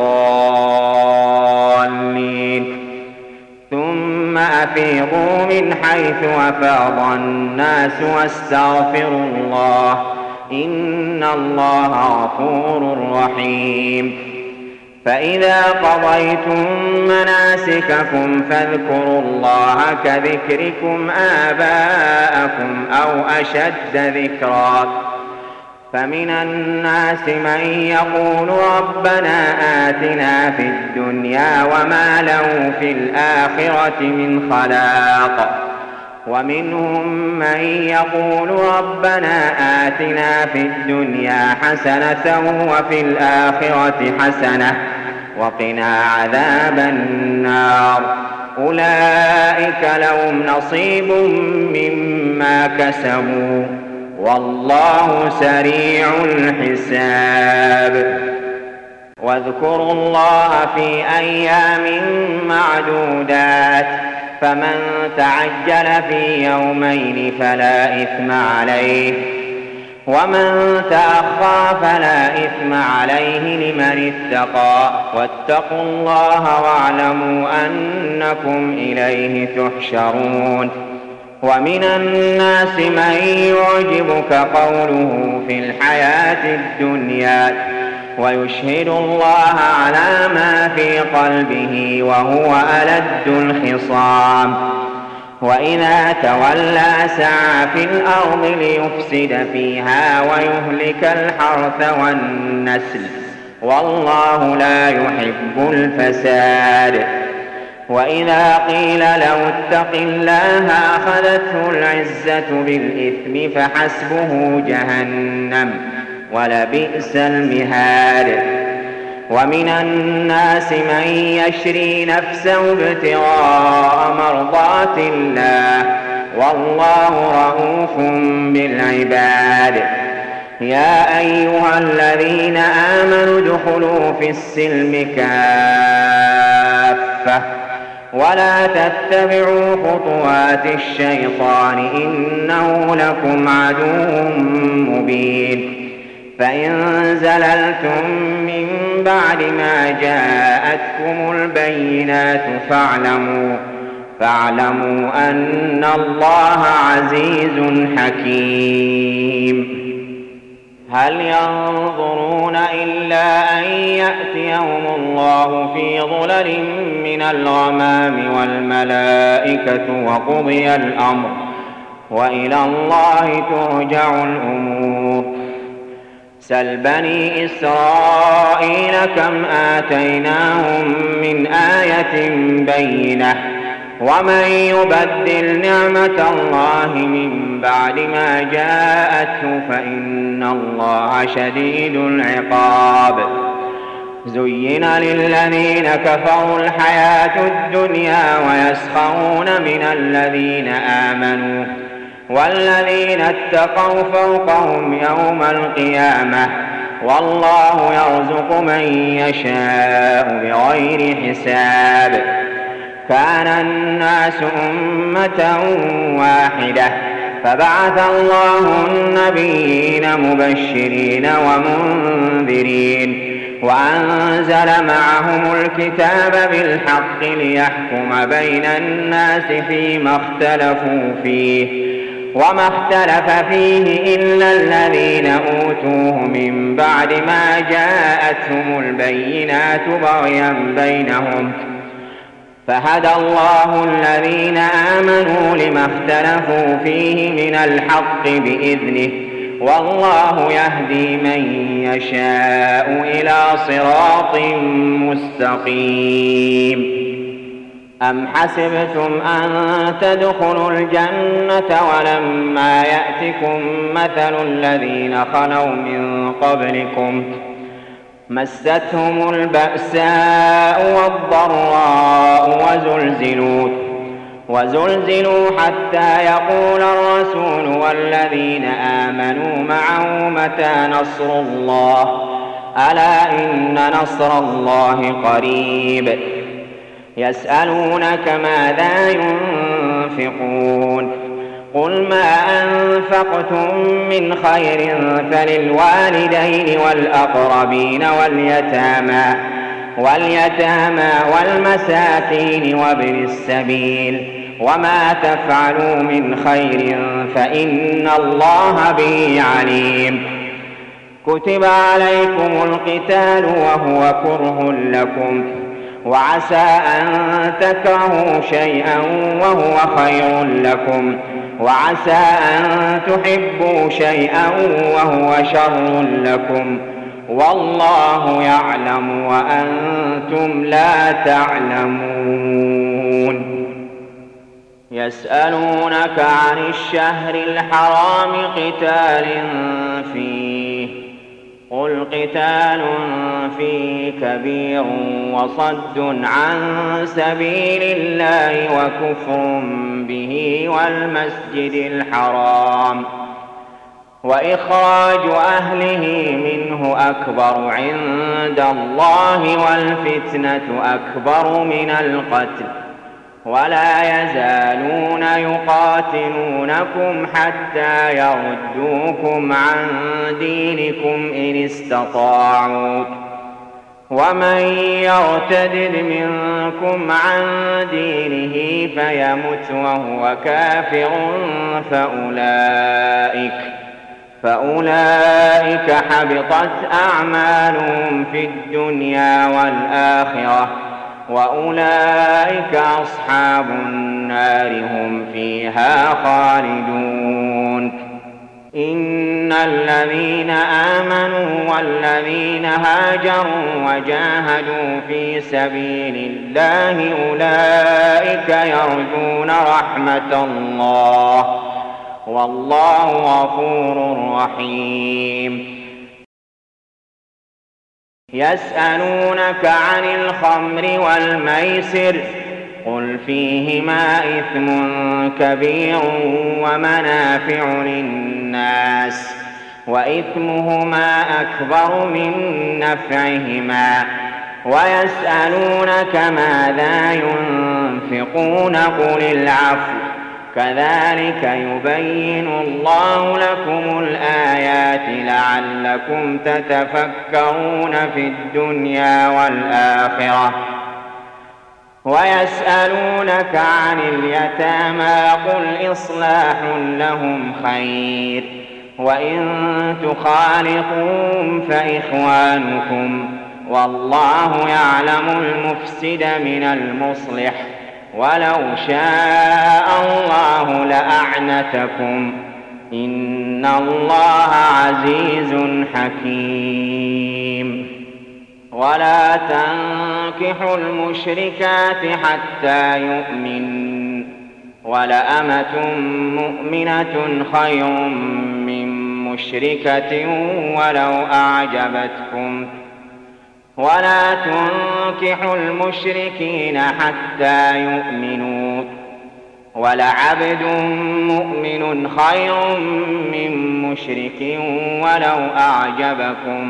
الضالين. ثم أفيضوا من حيث أفاض الناس واستغفروا الله، إن الله غفور رحيم. فإذا قضيتم مناسككم فاذكروا الله كذكركم آباءكم أو أشد ذكرا. فمن الناس من يقول ربنا آتنا في الدنيا وما له في الآخرة من خلاق، ومنهم من يقول ربنا آتنا في الدنيا حسنة وفي الآخرة حسنة وقنا عذاب النار. أولئك لهم نصيب مما كسبوا والله سريع الحساب. واذكروا الله في أيام معدودات، فمن تعجل في يومين فلا إثم عليه، ومن تأخر فلا إثم عليه لمن اتقى. واتقوا الله واعلموا أنكم إليه تحشرون. ومن الناس من يعجبك قوله في الحياة الدنيا ويشهد الله على ما في قلبه وهو ألد الخصام، وإذا تولى سعى في الأرض ليفسد فيها ويهلك الحرث والنسل، والله لا يحب الفساد. وإذا قيل له اتق الله أخذته العزة بالإثم فحسبه جهنم ولبئس المهاد. ومن الناس من يشري نفسه ابتغاء مرضات الله والله رءوف بالعباد. يا أيها الذين آمنوا ادخلوا في السلم كافة ولا تتبعوا خطوات الشيطان إنه لكم عدو مبين. فإن زللتم من بعد ما جاءتكم البينات فاعلموا أن الله عزيز حكيم. هل ينظرون إلا أن يأتيهم الله في ظلل من الغمام والملائكة وقضي الأمر وإلى الله ترجع الأمور. سل بني إسرائيل كم آتيناهم من آية بينة ومن يبدل نعمة الله من بعد ما جاءته فإن الله شديد العقاب. زين للذين كفروا الحياة الدنيا ويسخرون من الذين آمنوا والذين اتقوا فوقهم يوم القيامة والله يرزق من يشاء بغير حساب. كان الناس أمة واحدة فبعث الله النبيين مبشرين ومنذرين وأنزل معهم الكتاب بالحق ليحكم بين الناس فيما اختلفوا فيه وما اختلف فيه إلا الذين أوتوه من بعد ما جاءتهم البينات بغيا بينهم فهدى الله الذين آمنوا لما اختلفوا فيه من الحق بإذنه والله يهدي من يشاء إلى صراط مستقيم. أم حسبتم أن تدخلوا الجنة ولما يأتكم مثل الذين خلوا من قبلكم مستهم البأساء والضراء وزلزلوا حتى يقول الرسول والذين آمنوا معه متى نصر الله ألا إن نصر الله قريب يسألونك ماذا ينفقون قل ما أنفقتم من خير فللوالدين والأقربين واليتامى والمساكين وابن السبيل وما تفعلوا من خير فإن الله به عليم كتب عليكم القتال وهو كره لكم وعسى أن تكرهوا شيئا وهو خير لكم وعسى أن تحبوا شيئا وهو شر لكم والله يعلم وأنتم لا تعلمون يسألونك عن الشهر الحرام قتال فيه قل قتال فيه كبير وصد عن سبيل الله وكفر به والمسجد الحرام وإخراج أهله منه أكبر عند الله والفتنة أكبر من القتل ولا يزالون يقاتلونكم حتى يردوكم عن دينكم إن استطاعوا ومن يرتد منكم عن دينه فيمت وهو كافر فأولئك حبطت أعمالهم في الدنيا والآخرة وأولئك أصحاب النار هم فيها خالدون إن الذين آمنوا والذين هاجروا وجاهدوا في سبيل الله أولئك يرجون رحمة الله والله غفور رحيم يسألونك عن الخمر والميسر قل فيهما إثم كبير ومنافع للناس وإثمهما أكبر من نفعهما ويسألونك ماذا ينفقون قل العفو كذلك يبين الله لكم الآيات لعلكم تتفكرون في الدنيا والآخرة ويسألونك عن اليتامى قل إصلاح لهم خير وإن تخالطوهم فإخوانكم والله يعلم المفسد من المصلح ولو شاء الله لأعنتكم إن الله عزيز حكيم ولا تنكحوا المشركات حتى يؤمنوا ولأمة مؤمنة خير من مشركة ولو أعجبتكم ولا تنكحوا المشركين حتى يؤمنوا ولعبد مؤمن خير من مشرك ولو أعجبكم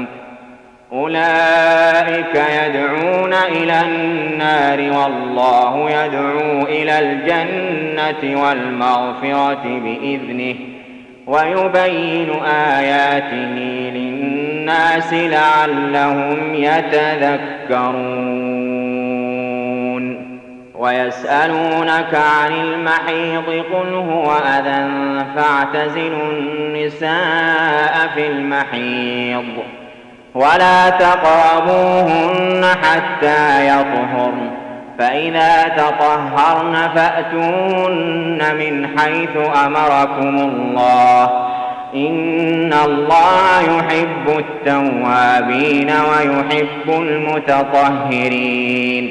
أولئك يدعون إلى النار والله يدعو إلى الجنة والمغفرة بإذنه ويبين آياته للناس لعلهم يتذكرون ويسألونك عن المحيض قل هو أذى فاعتزلوا النساء في المحيض ولا تقربوهن حتى يطهرن فإذا تطهرن فأتوهن من حيث أمركم الله إن الله يحب التوابين ويحب المتطهرين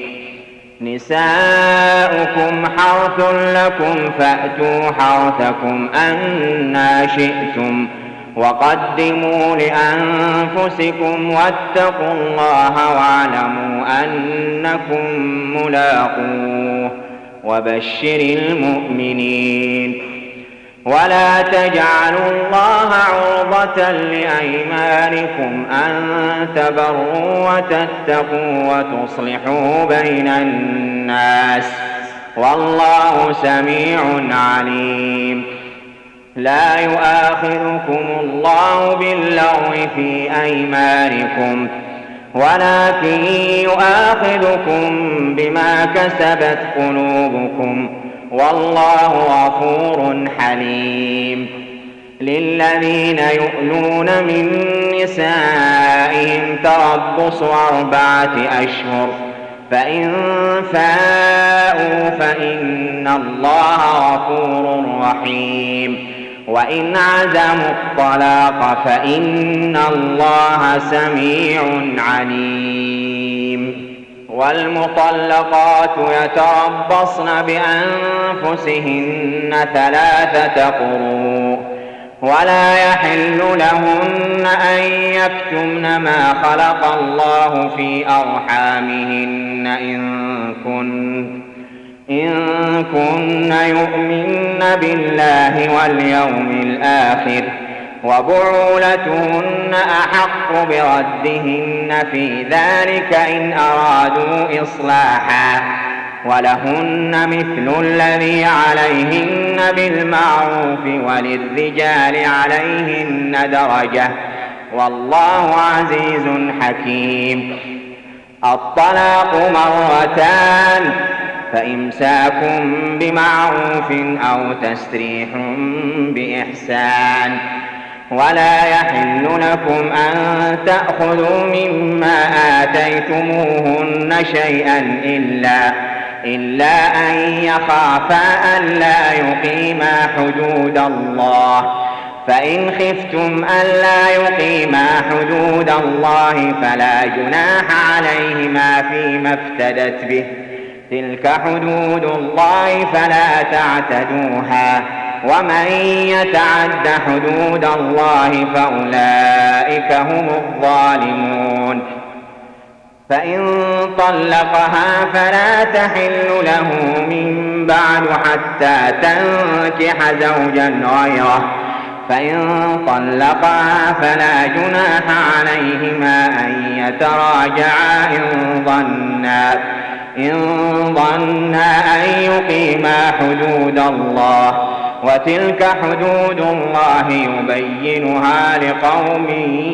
نساؤكم حرث لكم فأتوا حرثكم أنى شئتم وقدموا لأنفسكم واتقوا الله واعلموا أنكم ملاقوه وبشر المؤمنين. ولا تجعلوا الله عرضة لأيمانكم أن تبروا وتتقوا وتصلحوا بين الناس والله سميع عليم. لا يؤاخذكم الله باللغو في أيمانكم ولكن يؤاخذكم بما كسبت قلوبكم والله غفور حليم. للذين يؤلون من نسائهم تربص 4 أشهر فإن فاءوا فإن الله غفور رحيم. وإن عزموا الطلاق فإن الله سميع عليم. والمطلقات يتربصن بأنفسهن 3 قروء ولا يحل لهن أن يكتمن ما خلق الله في أرحامهن إن كن يؤمن بالله واليوم الآخر وبعولتهن أحق بردهن في ذلك إن أرادوا إصلاحا ولهن مثل الذي عليهن بالمعروف وللرجال عليهن درجة والله عزيز حكيم. الطلاق 2 فإمساك بمعروف أو تسريح بإحسان. ولا يحل لكم أن تأخذوا مما آتيتموهن شيئا إلا أن يخافا ألا يقيما حدود الله. فإن خفتم ألا يقيما حدود الله فلا جناح عليهما فيما افتدت به. تلك حدود الله فلا تعتدوها ومن يتعد حدود الله فأولئك هم الظالمون. فإن طلقها فلا تحل له من بعد حتى تنكح زوجا غيره. فإن طلقها فلا جناح عليهما أن يتراجعا إن ظنا أن يقيما حدود الله وتلك حدود الله يبينها لقوم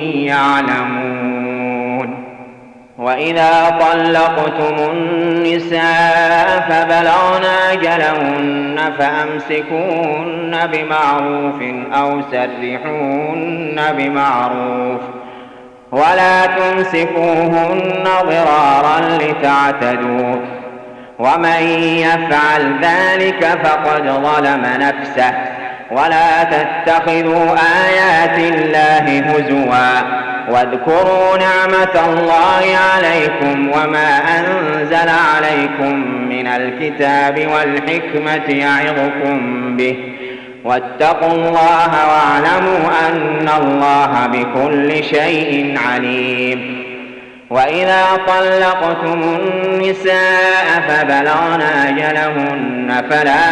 يعلمون. وإذا طلقتم النساء فبلغن أجلهن فأمسكوهن بمعروف أو سرحوهن بمعروف ولا تمسكوهن ضرارا لتعتدوا ومن يفعل ذلك فقد ظلم نفسه. ولا تتخذوا آيات الله هزوا واذكروا نعمة الله عليكم وما أنزل عليكم من الكتاب والحكمة يعظكم به واتقوا الله واعلموا أن الله بكل شيء عليم. وإذا طلقتم النساء فبلغن أجلهن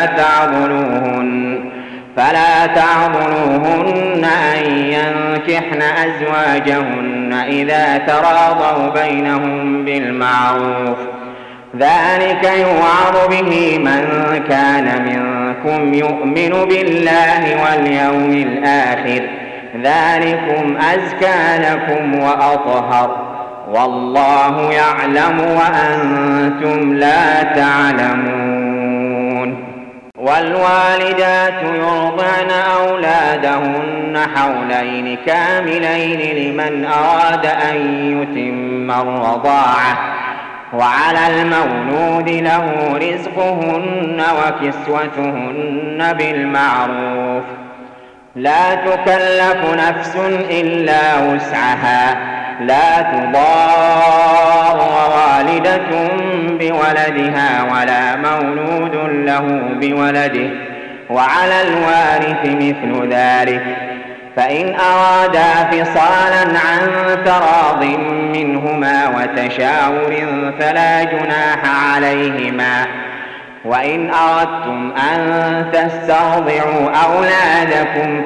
فلا تعضلوهن أن ينكحن أزواجهن إذا تراضوا بينهم بالمعروف. ذلك يوعظ به من كان منكم يؤمن بالله واليوم الآخر ذلكم أزكى لكم وأطهر والله يعلم وأنتم لا تعلمون. والوالدات يرضعن أولادهن حولين كاملين لمن أراد أن يتم الرضاعة وعلى المولود له رزقهن وكسوتهن بالمعروف. لا تكلف نفس إلا وسعها. لا تضار والدة بولدها ولا مولود له بولده وعلى الوارث مثل ذلك. فإن أرادا فصالا عن تراض منهما وتشاور فلا جناح عليهما وإن أردتم أن تسترضعوا أولادكم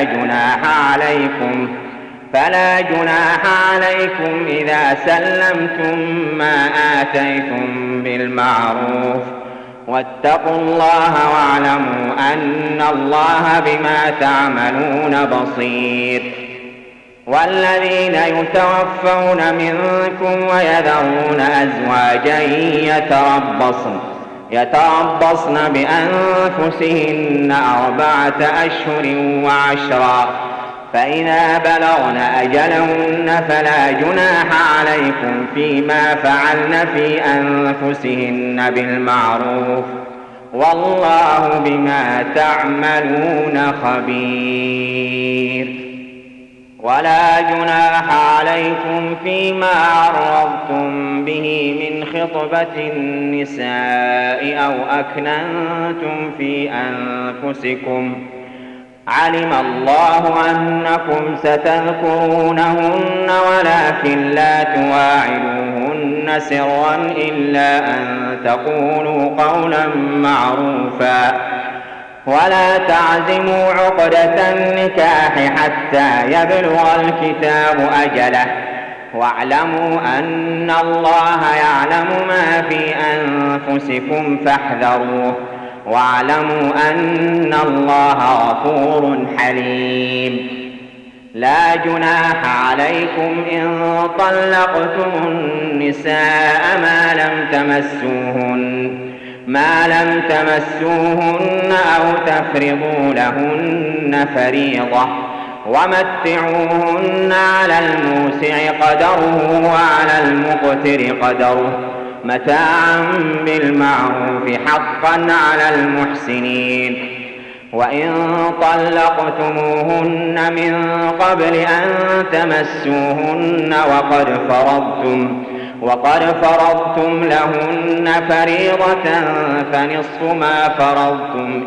فلا جناح عليكم إذا سلمتم ما آتيتم بالمعروف واتقوا الله واعلموا أن الله بما تعملون بصير. والذين يتوفون منكم ويذرون أزواجا يتربصن بأنفسهن 4 أشهر و10، فإذا بلغن أجلهن فلا جناح عليكم فيما فعلن في أنفسهن بالمعروف، والله بما تعملون خبير. ولا جناح عليكم فيما عرضتم به من خطبة النساء أو أكننتم في أنفسكم، علم الله أنكم ستذكرونهن ولكن لا تواعدوهن سرا إلا أن تقولوا قولا معروفا، ولا تعزموا عقدة النكاح حتى يبلغ الكتاب أجله، واعلموا أن الله يعلم ما في أنفسكم فاحذروه، واعلموا أن الله غفور حليم. لا جناح عليكم إن طلقتم النساء ما لم تمسوهن أو تفرضوا لهن فريضة، ومتعوهن على الموسع قدره وعلى المقتر قدره متاعا بالمعروف حقا على المحسنين. وإن طلقتموهن من قبل أن تمسوهن وقد فرضتم لهن فريضة فنصف ما فرضتم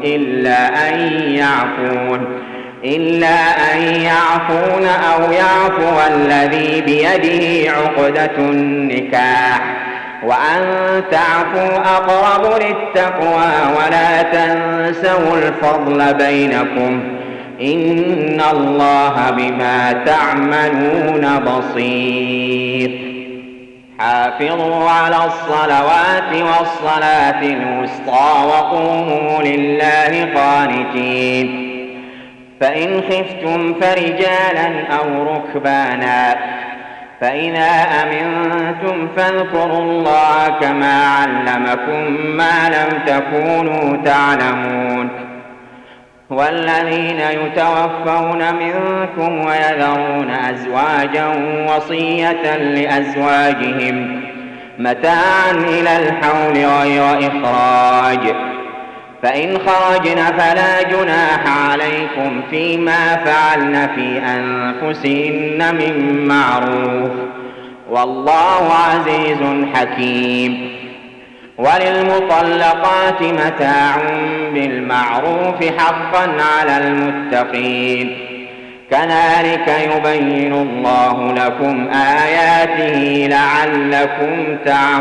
إلا أن يعفون أو يعفو الذي بيده عقدة النكاح، وأن تعفوا أقرب للتقوى، ولا تنسوا الفضل بينكم، إن الله بما تعملون بصير. حافظوا على الصلوات والصلاة الوسطى وقوموا لله قانتين. فإن خفتم فرجالا أو ركبانا، فإذا أمنتم فاذكروا الله كما علمكم ما لم تكونوا تعلمون. والذين يتوفون منكم ويذرون أزواجا وصية لأزواجهم متاعا إلى الحول غير إخراج، فإن خرجن فلا جناح عليكم فيما فعلن في أنفسهن من معروف، والله عزيز حكيم. وللمطلقات متاع بالمعروف حقا على المتقين، كذلك يبين الله لكم آياته لعلكم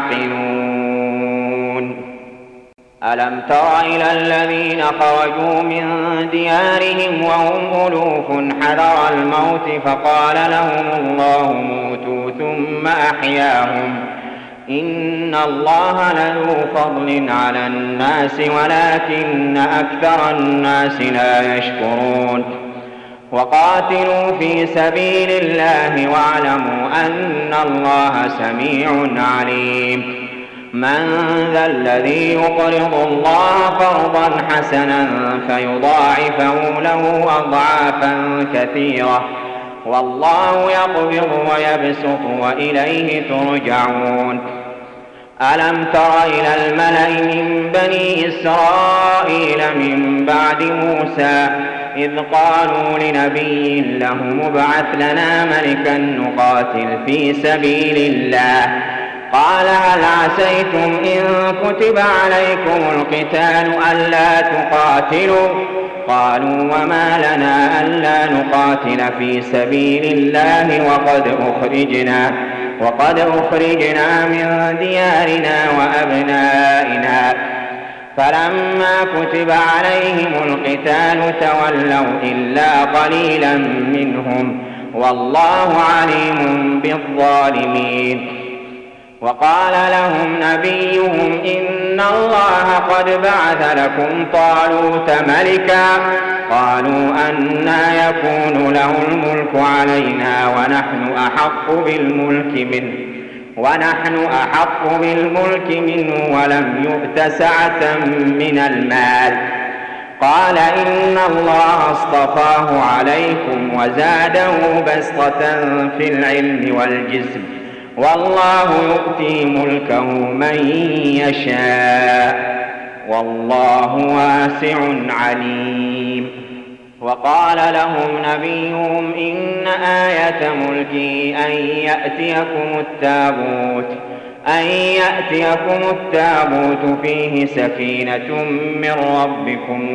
تعقلون. ألم تر إلى الذين خرجوا من ديارهم وهم ألوف حذر الموت فقال لهم الله موتوا ثم أحياهم، إن الله لذو فضل على الناس ولكن أكثر الناس لا يشكرون. وقاتلوا في سبيل الله واعلموا أن الله سميع عليم. من ذا الذي يقرض الله قرضا حسنا فيضاعفه له أضعافا كثيرة، والله يقبض ويبسط وإليه ترجعون. ألم تر إلى الملأ من بني إسرائيل من بعد موسى إذ قالوا لنبي له ابعث لنا ملكا نقاتل في سبيل الله، قال هل عسيتم إن كتب عليكم القتال ألا تقاتلوا؟ قالوا وما لنا ألا نقاتل في سبيل الله وقد أخرجنا من ديارنا وأبنائنا، فلما كتب عليهم القتال تولوا إلا قليلا منهم والله عليم بالظالمين. وقال لهم نبيهم إن الله قد بعث لكم طالوت ملكا. قالوا أنى يكون له الملك علينا ونحن أحق بالملك منه ولم يؤت سعة من المال. قال إن الله اصطفاه عليكم وزاده بسطة في العلم والجسم والله يؤتي ملكه من يشاء والله واسع عليم. وقال لهم نبيهم إن آية ملكي أن يأتيكم التابوت فيه سكينة من ربكم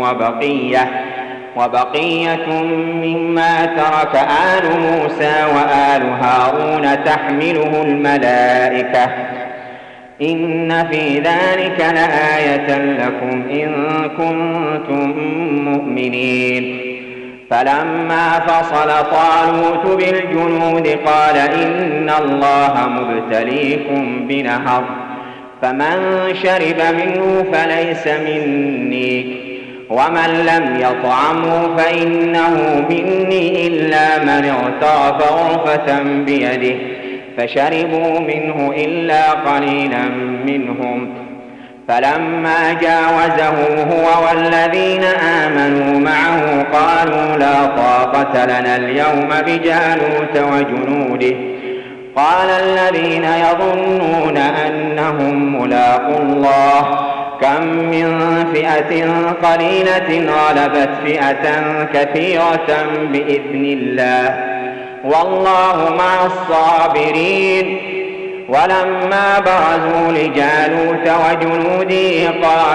وبقية مما ترك آل موسى وآل هارون تحمله الملائكة إن في ذلك لآية لكم إن كنتم مؤمنين. فلما فصل طالوت بالجنود قال إن الله مبتليكم بنهر فمن شرب منه فليس مني ومن لم يطعمه فإنه مني إلا من اغترف غرفة بيده فشربوا منه إلا قليلا منهم. فلما جاوزه هو والذين آمنوا معه قالوا لا طاقة لنا اليوم بجالوت وجنوده. قال الذين يظنون أنهم ملاقو الله كم من فئة قليلة غلبت فئة كثيرة بإذن الله والله مع الصابرين. ولما برزوا لجالوت وجنوده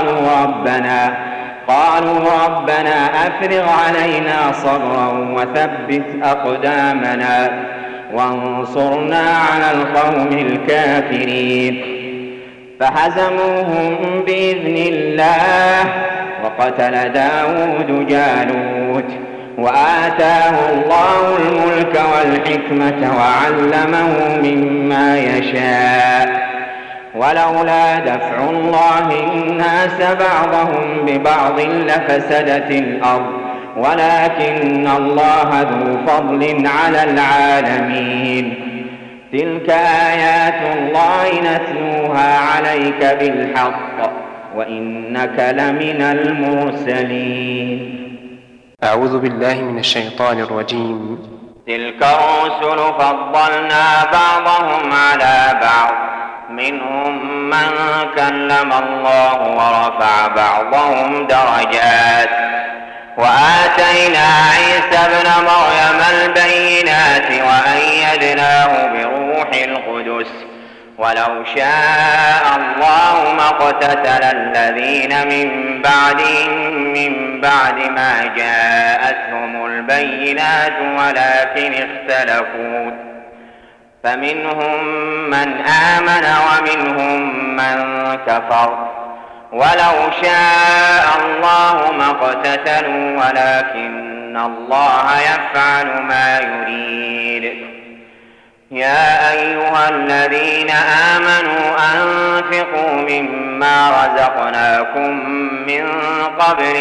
قالوا ربنا أفرغ علينا صبرا وثبت أقدامنا وانصرنا على القوم الكافرين. فهزموهم بإذن الله وقتل داود جالوت وآتاه الله الملك والحكمة وعلمه مما يشاء. ولولا دفع الله الناس بعضهم ببعض لفسدت الأرض ولكن الله ذو فضل على العالمين. تلك آيات الله نتلوها عليك بالحق وإنك لمن المرسلين. أعوذ بالله من الشيطان الرجيم. تلك الرسل فضلنا بعضهم على بعض منهم من كلم الله ورفع بعضهم درجات وآتينا عيسى ابن مريم البينات وأيدناه بروح القدس ولو شاء الله ما اقتتل الذين من بعدهم من بعد ما جاءتهم البينات ولكن اختلفوا فمنهم من آمن ومنهم من كفر ولو شاء الله ما اقتتلوا ولكن الله يفعل ما يريد. يا أيها الذين آمنوا أنفقوا مما رزقناكم من قبل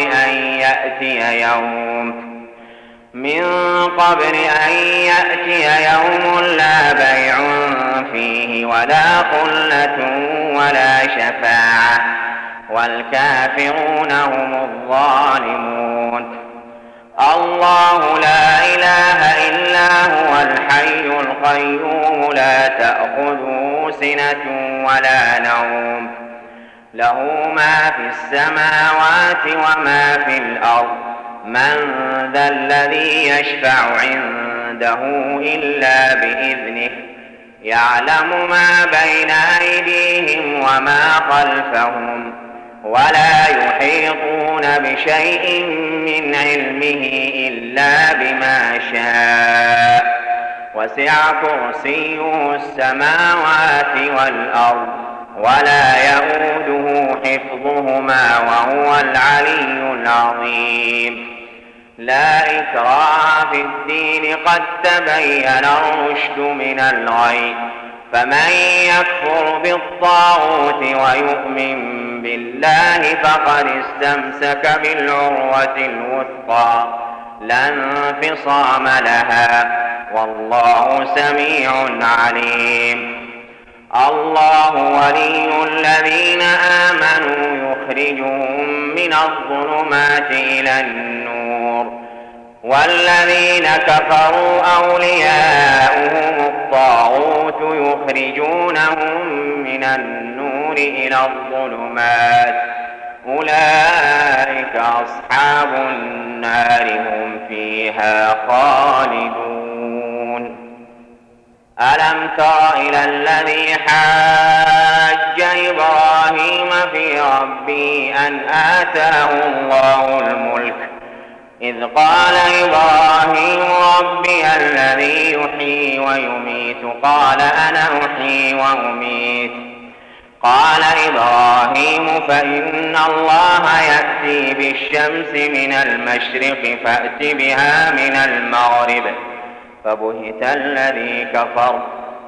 أن يأتي يوم لا بيع فيه ولا خلة ولا شفاعة والكافرون هم الظالمون. الله لا إله إلا هو الحي القيوم لا تأخذه سنة ولا نوم له ما في السماوات وما في الأرض من ذا الذي يشفع عنده إلا بإذنه يعلم ما بين أيديهم وما خلفهم ولا يحيطون بشيء من علمه إلا بما شاء وسع كرسيه السماوات والأرض ولا يئوده حفظهما وهو العلي العظيم. لا إكراه في الدين قد تبين الرشد من الغي، فمن يكفر بالطاغوت ويؤمن بالله فقد استمسك بالعروة الوثقى لا انفصام لها، والله سميع عليم. الله ولي الذين آمنوا يخرجهم من الظلمات إلى النور، والذين كفروا أولياؤهم الطاغوت يخرجونهم من النور إلى الظلمات، أولئك أصحاب النار هم فيها خالدون. ألم تر إلى الذي حاج إبراهيم في ربه أن آتاه الله الملك، إذ قال إبراهيم ربي الذي يحيي ويميت قال أنا أحيي وأميت. قال إبراهيم فإن الله يأتي بالشمس من المشرق فأت بها من المغرب، فبهت الذي كفر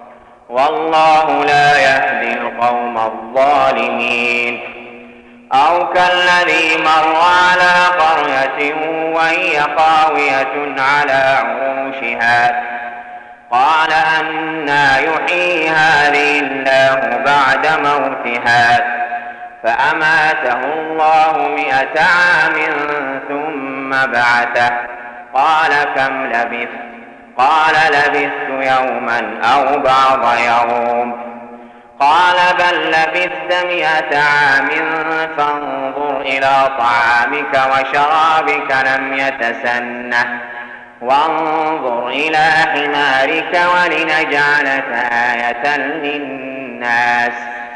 والله لا يهدي القوم الظالمين. أو كالذي مر على قرية وهي خاوية على عروشها قال أنى يحيي هذه الله بعد موتها، فأماته الله 100 عام ثم بعثه، قال كم لبثت؟ قال لبثت يوما أو بعض يوم، قال بل لبثت 100 عام فانظر إلى طعامك وشرابك لم يتسنه، وانظر إلى حمارك ولنجعلك آية للناس،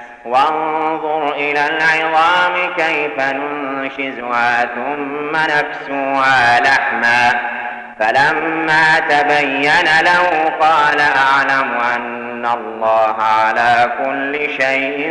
وانظر إلى العظام كيف ننشزها ثم نكسوها لحما، فلما تبين له قال أعلم أن الله على كل شيء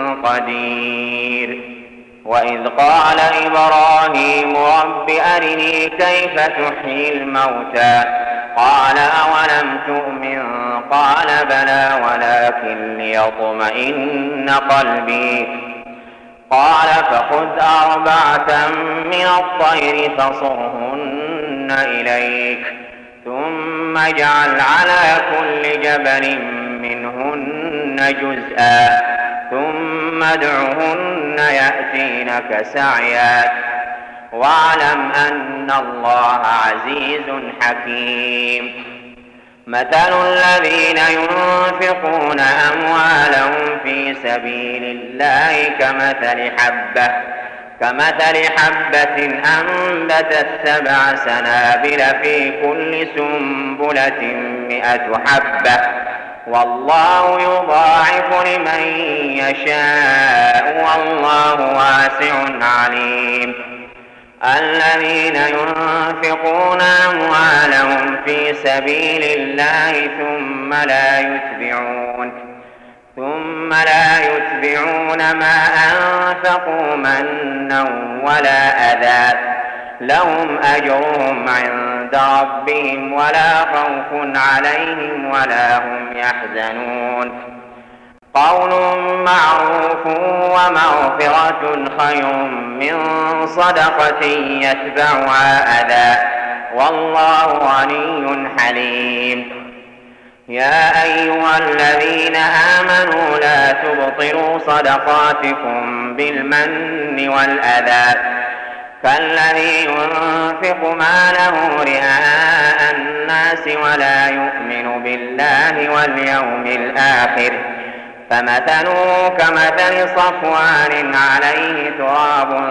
قدير. وإذ قال إبراهيم رب أرني كيف تحيي الموتى، قال أولم تؤمن؟ قال بلى ولكن ليطمئن قلبي. قال فخذ 4 من الطير فصرهن إليك، ثم اجعل على كل جبل منهن جزءا، ثم ادعهن يأتينك سعيا، واعلم أن الله عزيز حكيم. مثل الذين ينفقون أموالهم في سبيل الله كمثل حبة أنبتت 7 سنابل في كل سنبلة 100 حبة، والله يضاعف لمن يشاء والله واسع عليم. الذين ينفقون أموالهم في سبيل الله ثم لا يتبعون ما أنفقوا منا ولا أذى، لهم أجرهم عند ربهم ولا خوف عليهم ولا هم يحزنون. قول معروف ومغفرة خير من صدقة يتبعها أذى، والله غني حليم. يا أيها الذين آمنوا لا تبطلوا صدقاتكم بالمن والأذى، كالذي ينفق ماله رئاء الناس ولا يؤمن بالله واليوم الآخر، فمثله كمثل صفوان عليه تراب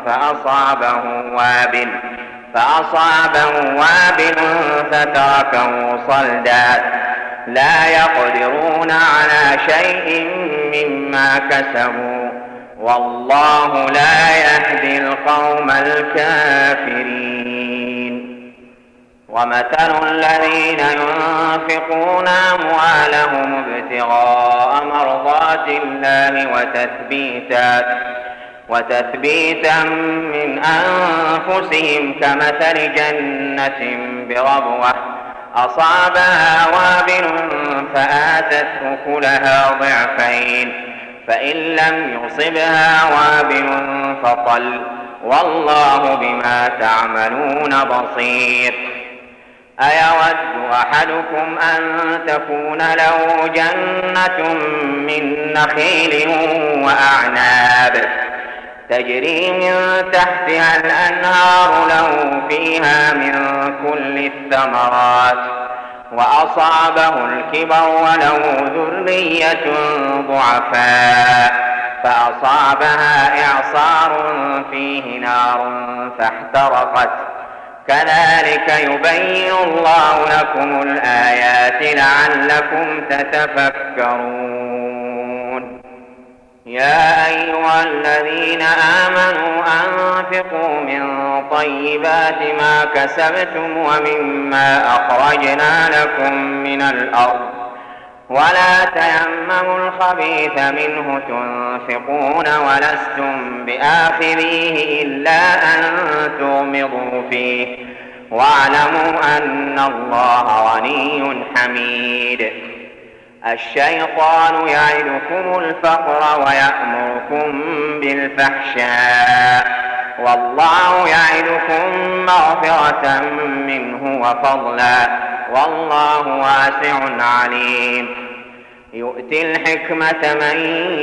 فأصابه وابل فتركه صلدا، لا يقدرون على شيء مما كسبوا، والله لا يهدي القوم الكافرين. ومثل الذين ينفقون أموالهم ابتغاء مرضات الله وتثبيتا من أنفسهم كمثل جنة بربوة أصابها وابل فآتت أكلها ضعفين فإن لم يصبها وابل فطل والله بما تعملون بصير. أيود أحدكم أن تكون له جنة من نخيل وأعناب تجري من تحتها الأنهار له فيها من كل الثمرات وأصابه الكبر وله ذرية ضعفاء فأصابها إعصار فيه نار فاحترقت كذلك يبين الله لكم الآيات لعلكم تتفكرون. يا أيها الذين آمنوا أنفقوا من طيبات ما كسبتم ومما أخرجنا لكم من الأرض ولا تيمموا الخبيث منه تنفقون ولستم بآخذيه إلا أن تغمضوا فيه واعلموا أن الله غني حميد. الشيطان يعدكم الفقر ويأمركم بالفحشاء والله يعدكم مغفرة منه وفضلا والله واسع عليم. يؤتي الحكمة من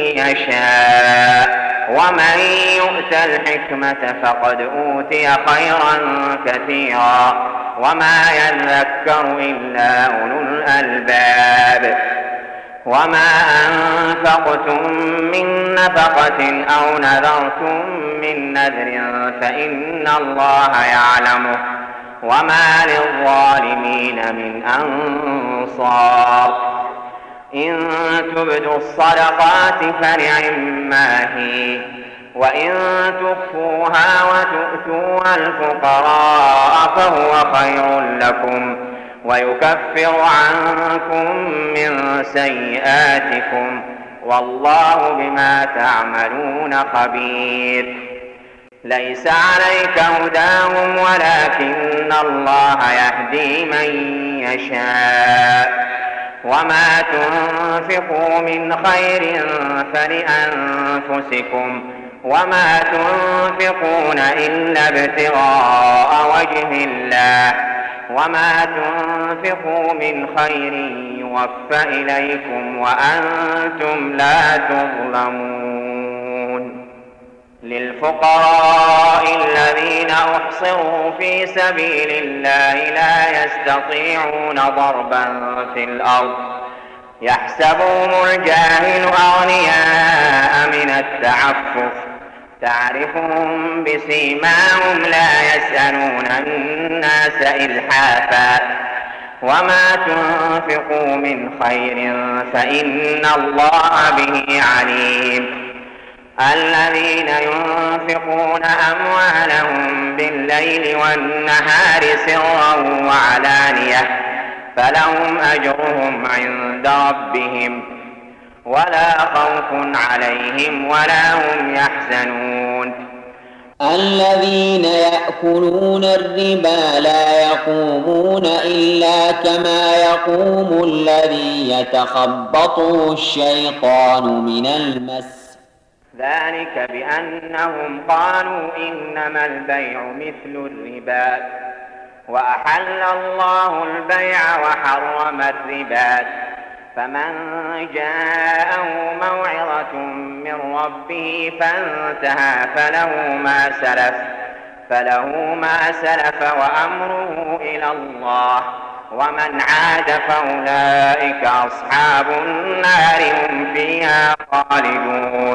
يشاء ومن يؤت الحكمة فقد أوتي خيرا كثيرا وما يذكر إلا أولو الألباب. وما أنفقتم من نفقة أو نذرتم من نذر فإن الله يعلمه وما للظالمين من أنصار. إن تبدوا الصدقات فنعما هي وإن تخفوها وتؤتوها الفقراء فهو خير لكم ويكفر عنكم من سيئاتكم والله بما تعملون خبير. ليس عليك هداهم ولكن الله يهدي من يشاء وما تنفقوا من خير فلأنفسكم وما تنفقون إلا ابتغاء وجه الله وما تنفقوا من خير يوفى إليكم وأنتم لا تظلمون. للفقراء الذين أحصروا في سبيل الله لا يستطيعون ضربا في الأرض يحسبهم الجاهل أغنياء من التعفف تعرفهم بسيماهم لا يسألون الناس إلحافا وما تنفقوا من خير فإن الله به عليم. الذين ينفقون أموالهم بالليل والنهار سرا وعلانية فلهم أجرهم عند ربهم ولا خوف عليهم ولا هم يحزنون. الذين يأكلون الربا لا يقومون إلا كما يقوم الذي يتخبطه الشيطان من المس ذلك بأنهم قالوا إنما البيع مثل الربا وأحل الله البيع وحرم الربا فمن جاءه موعظة من ربه فانتهى فله ما سلف وأمره إلى الله ومن عاد فأولئك أصحاب النار هم فيها خالدون.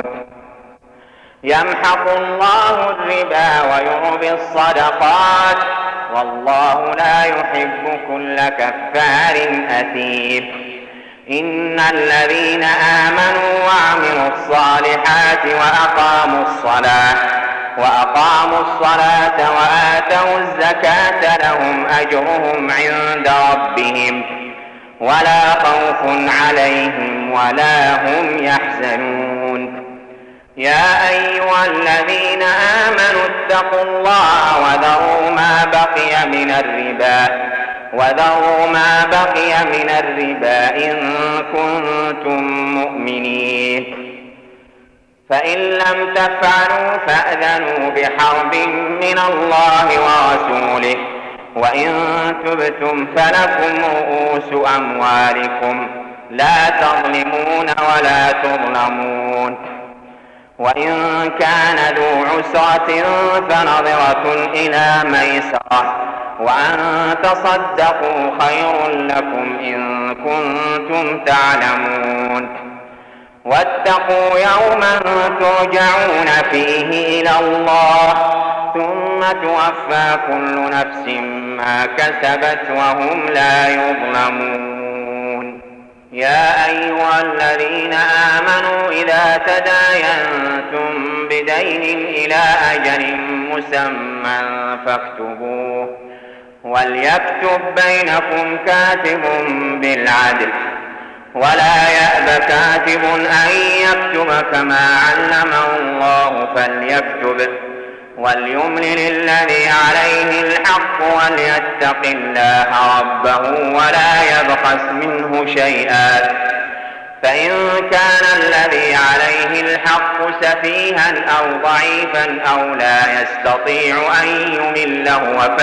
يمحق الله الربا ويربي الصدقات والله لا يحب كل كفار أثيم. إن الذين آمنوا وعملوا الصالحات وأقاموا الصلاة وآتوا الزكاة لهم أجرهم عند ربهم ولا خوف عليهم ولا هم يحزنون. يا أيها الذين آمنوا اتقوا الله وذروا ما بقي من الربا إن كنتم مؤمنين. فإن لم تفعلوا فأذنوا بحرب من الله ورسوله، وإن تبتم فلكم رؤوس أموالكم لا تظلمون ولا تظلمون. وإن كان ذو عسرة فنظرة إلى ميسرة، وأن تصدقوا خير لكم إن كنتم تعلمون. واتقوا يوما ترجعون فيه إلى الله ثم توفى كل نفس ما كسبت وهم لا يظلمون. يا أيها الذين آمنوا إذا تداينتم بدين إلى أجل مسمى فاكتبوه، وليكتب بينكم كاتب بالعدل ولا يأب كاتب أن يكتب كما علمه الله فليكتب، وليملل الذي عليه الحق وليتق الله ربه ولا يبخس منه شيئا. فإن كان الذي عليه الحق سفيها أو ضعيفا أو لا يستطيع أن يمل هو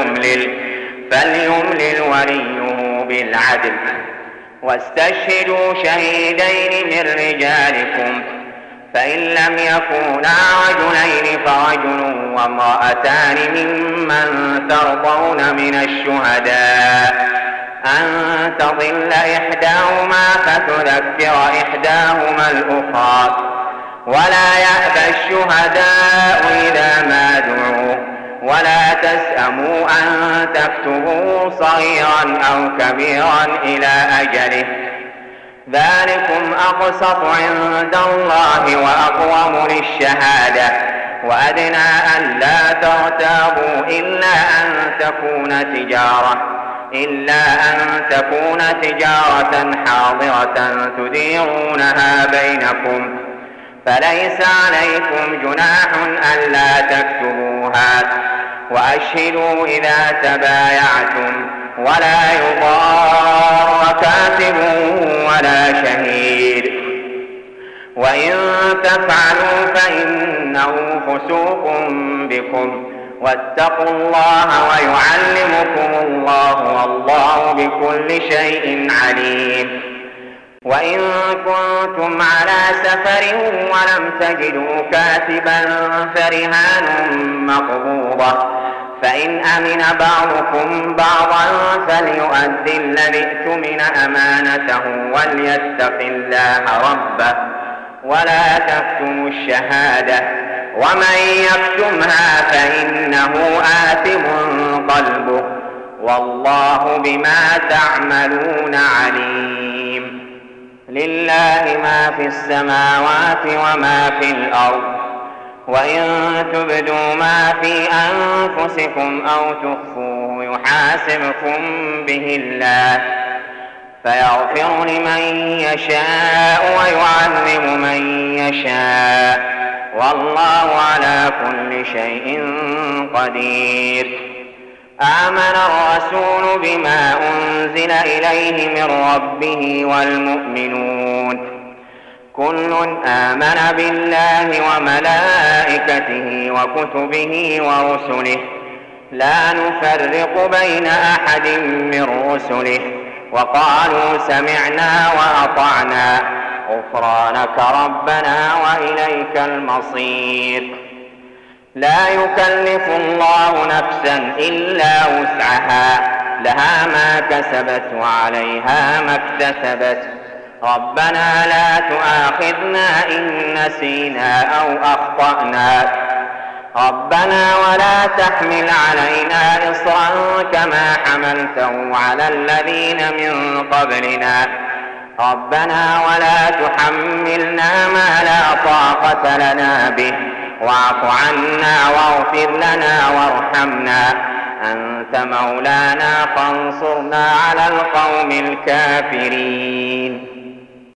فليملل وليه بالعدل. واستشهدوا شهيدين من رجالكم، فإن لم يكونا رجلين فرجل وامرأتان ممن ترضون من الشهداء أن تضل إحداهما فتذكر إحداهما الأخرى. ولا يأبى الشهداء إذا ما دعوا، ولا تسأموا أن تكتبوا صغيرا أو كبيرا إلى أجله، ذلكم أقسط عند الله وأقوم للشهادة، وأدنى أن لا ترتابوا إلا أن تكون تجارة حاضرة تديرونها بينكم، فليس عليكم جناح ألا تكتبوها. وأشهدوا إذا تبايعتم، ولا يضار كاتب ولا شهيد، وإن تفعلوا فإنه فسوق بكم، واتقوا الله ويعلمكم الله والله بكل شيء عليم. وإن كنتم على سفر ولم تجدوا كاتبا فرهان مقبوضة، فإن أمن بعضكم بعضا فليؤدي الذي اؤتمن أمانته وليتق الله ربه ولا تكتموا الشهادة، ومن يكتمها فإنه آثم قلبه والله بما تعملون عليم. لله ما في السماوات وما في الأرض، وإن تبدوا ما في أنفسكم أو تخفوه يحاسبكم به الله، فيغفر لمن يشاء ويعذب من يشاء، والله على كل شيء قدير. آمن الرسول بما أنزل إليه من ربه والمؤمنون كل آمن بالله وملائكته وكتبه ورسله لا نفرق بين أحد من رسله، وقالوا سمعنا وأطعنا غفرانك ربنا وإليك المصير. لا يكلف الله نفسا إلا وسعها، لها ما كسبت وعليها ما اكتسبت. ربنا لا تؤاخذنا إن نسينا أو أخطأنا، ربنا ولا تحمل علينا إصرا كما حملته على الذين من قبلنا، ربنا ولا تحملنا ما لا طاقة لنا به واعف عنا واغفر لنا وارحمنا أنت مولانا فانصرنا على القوم الكافرين.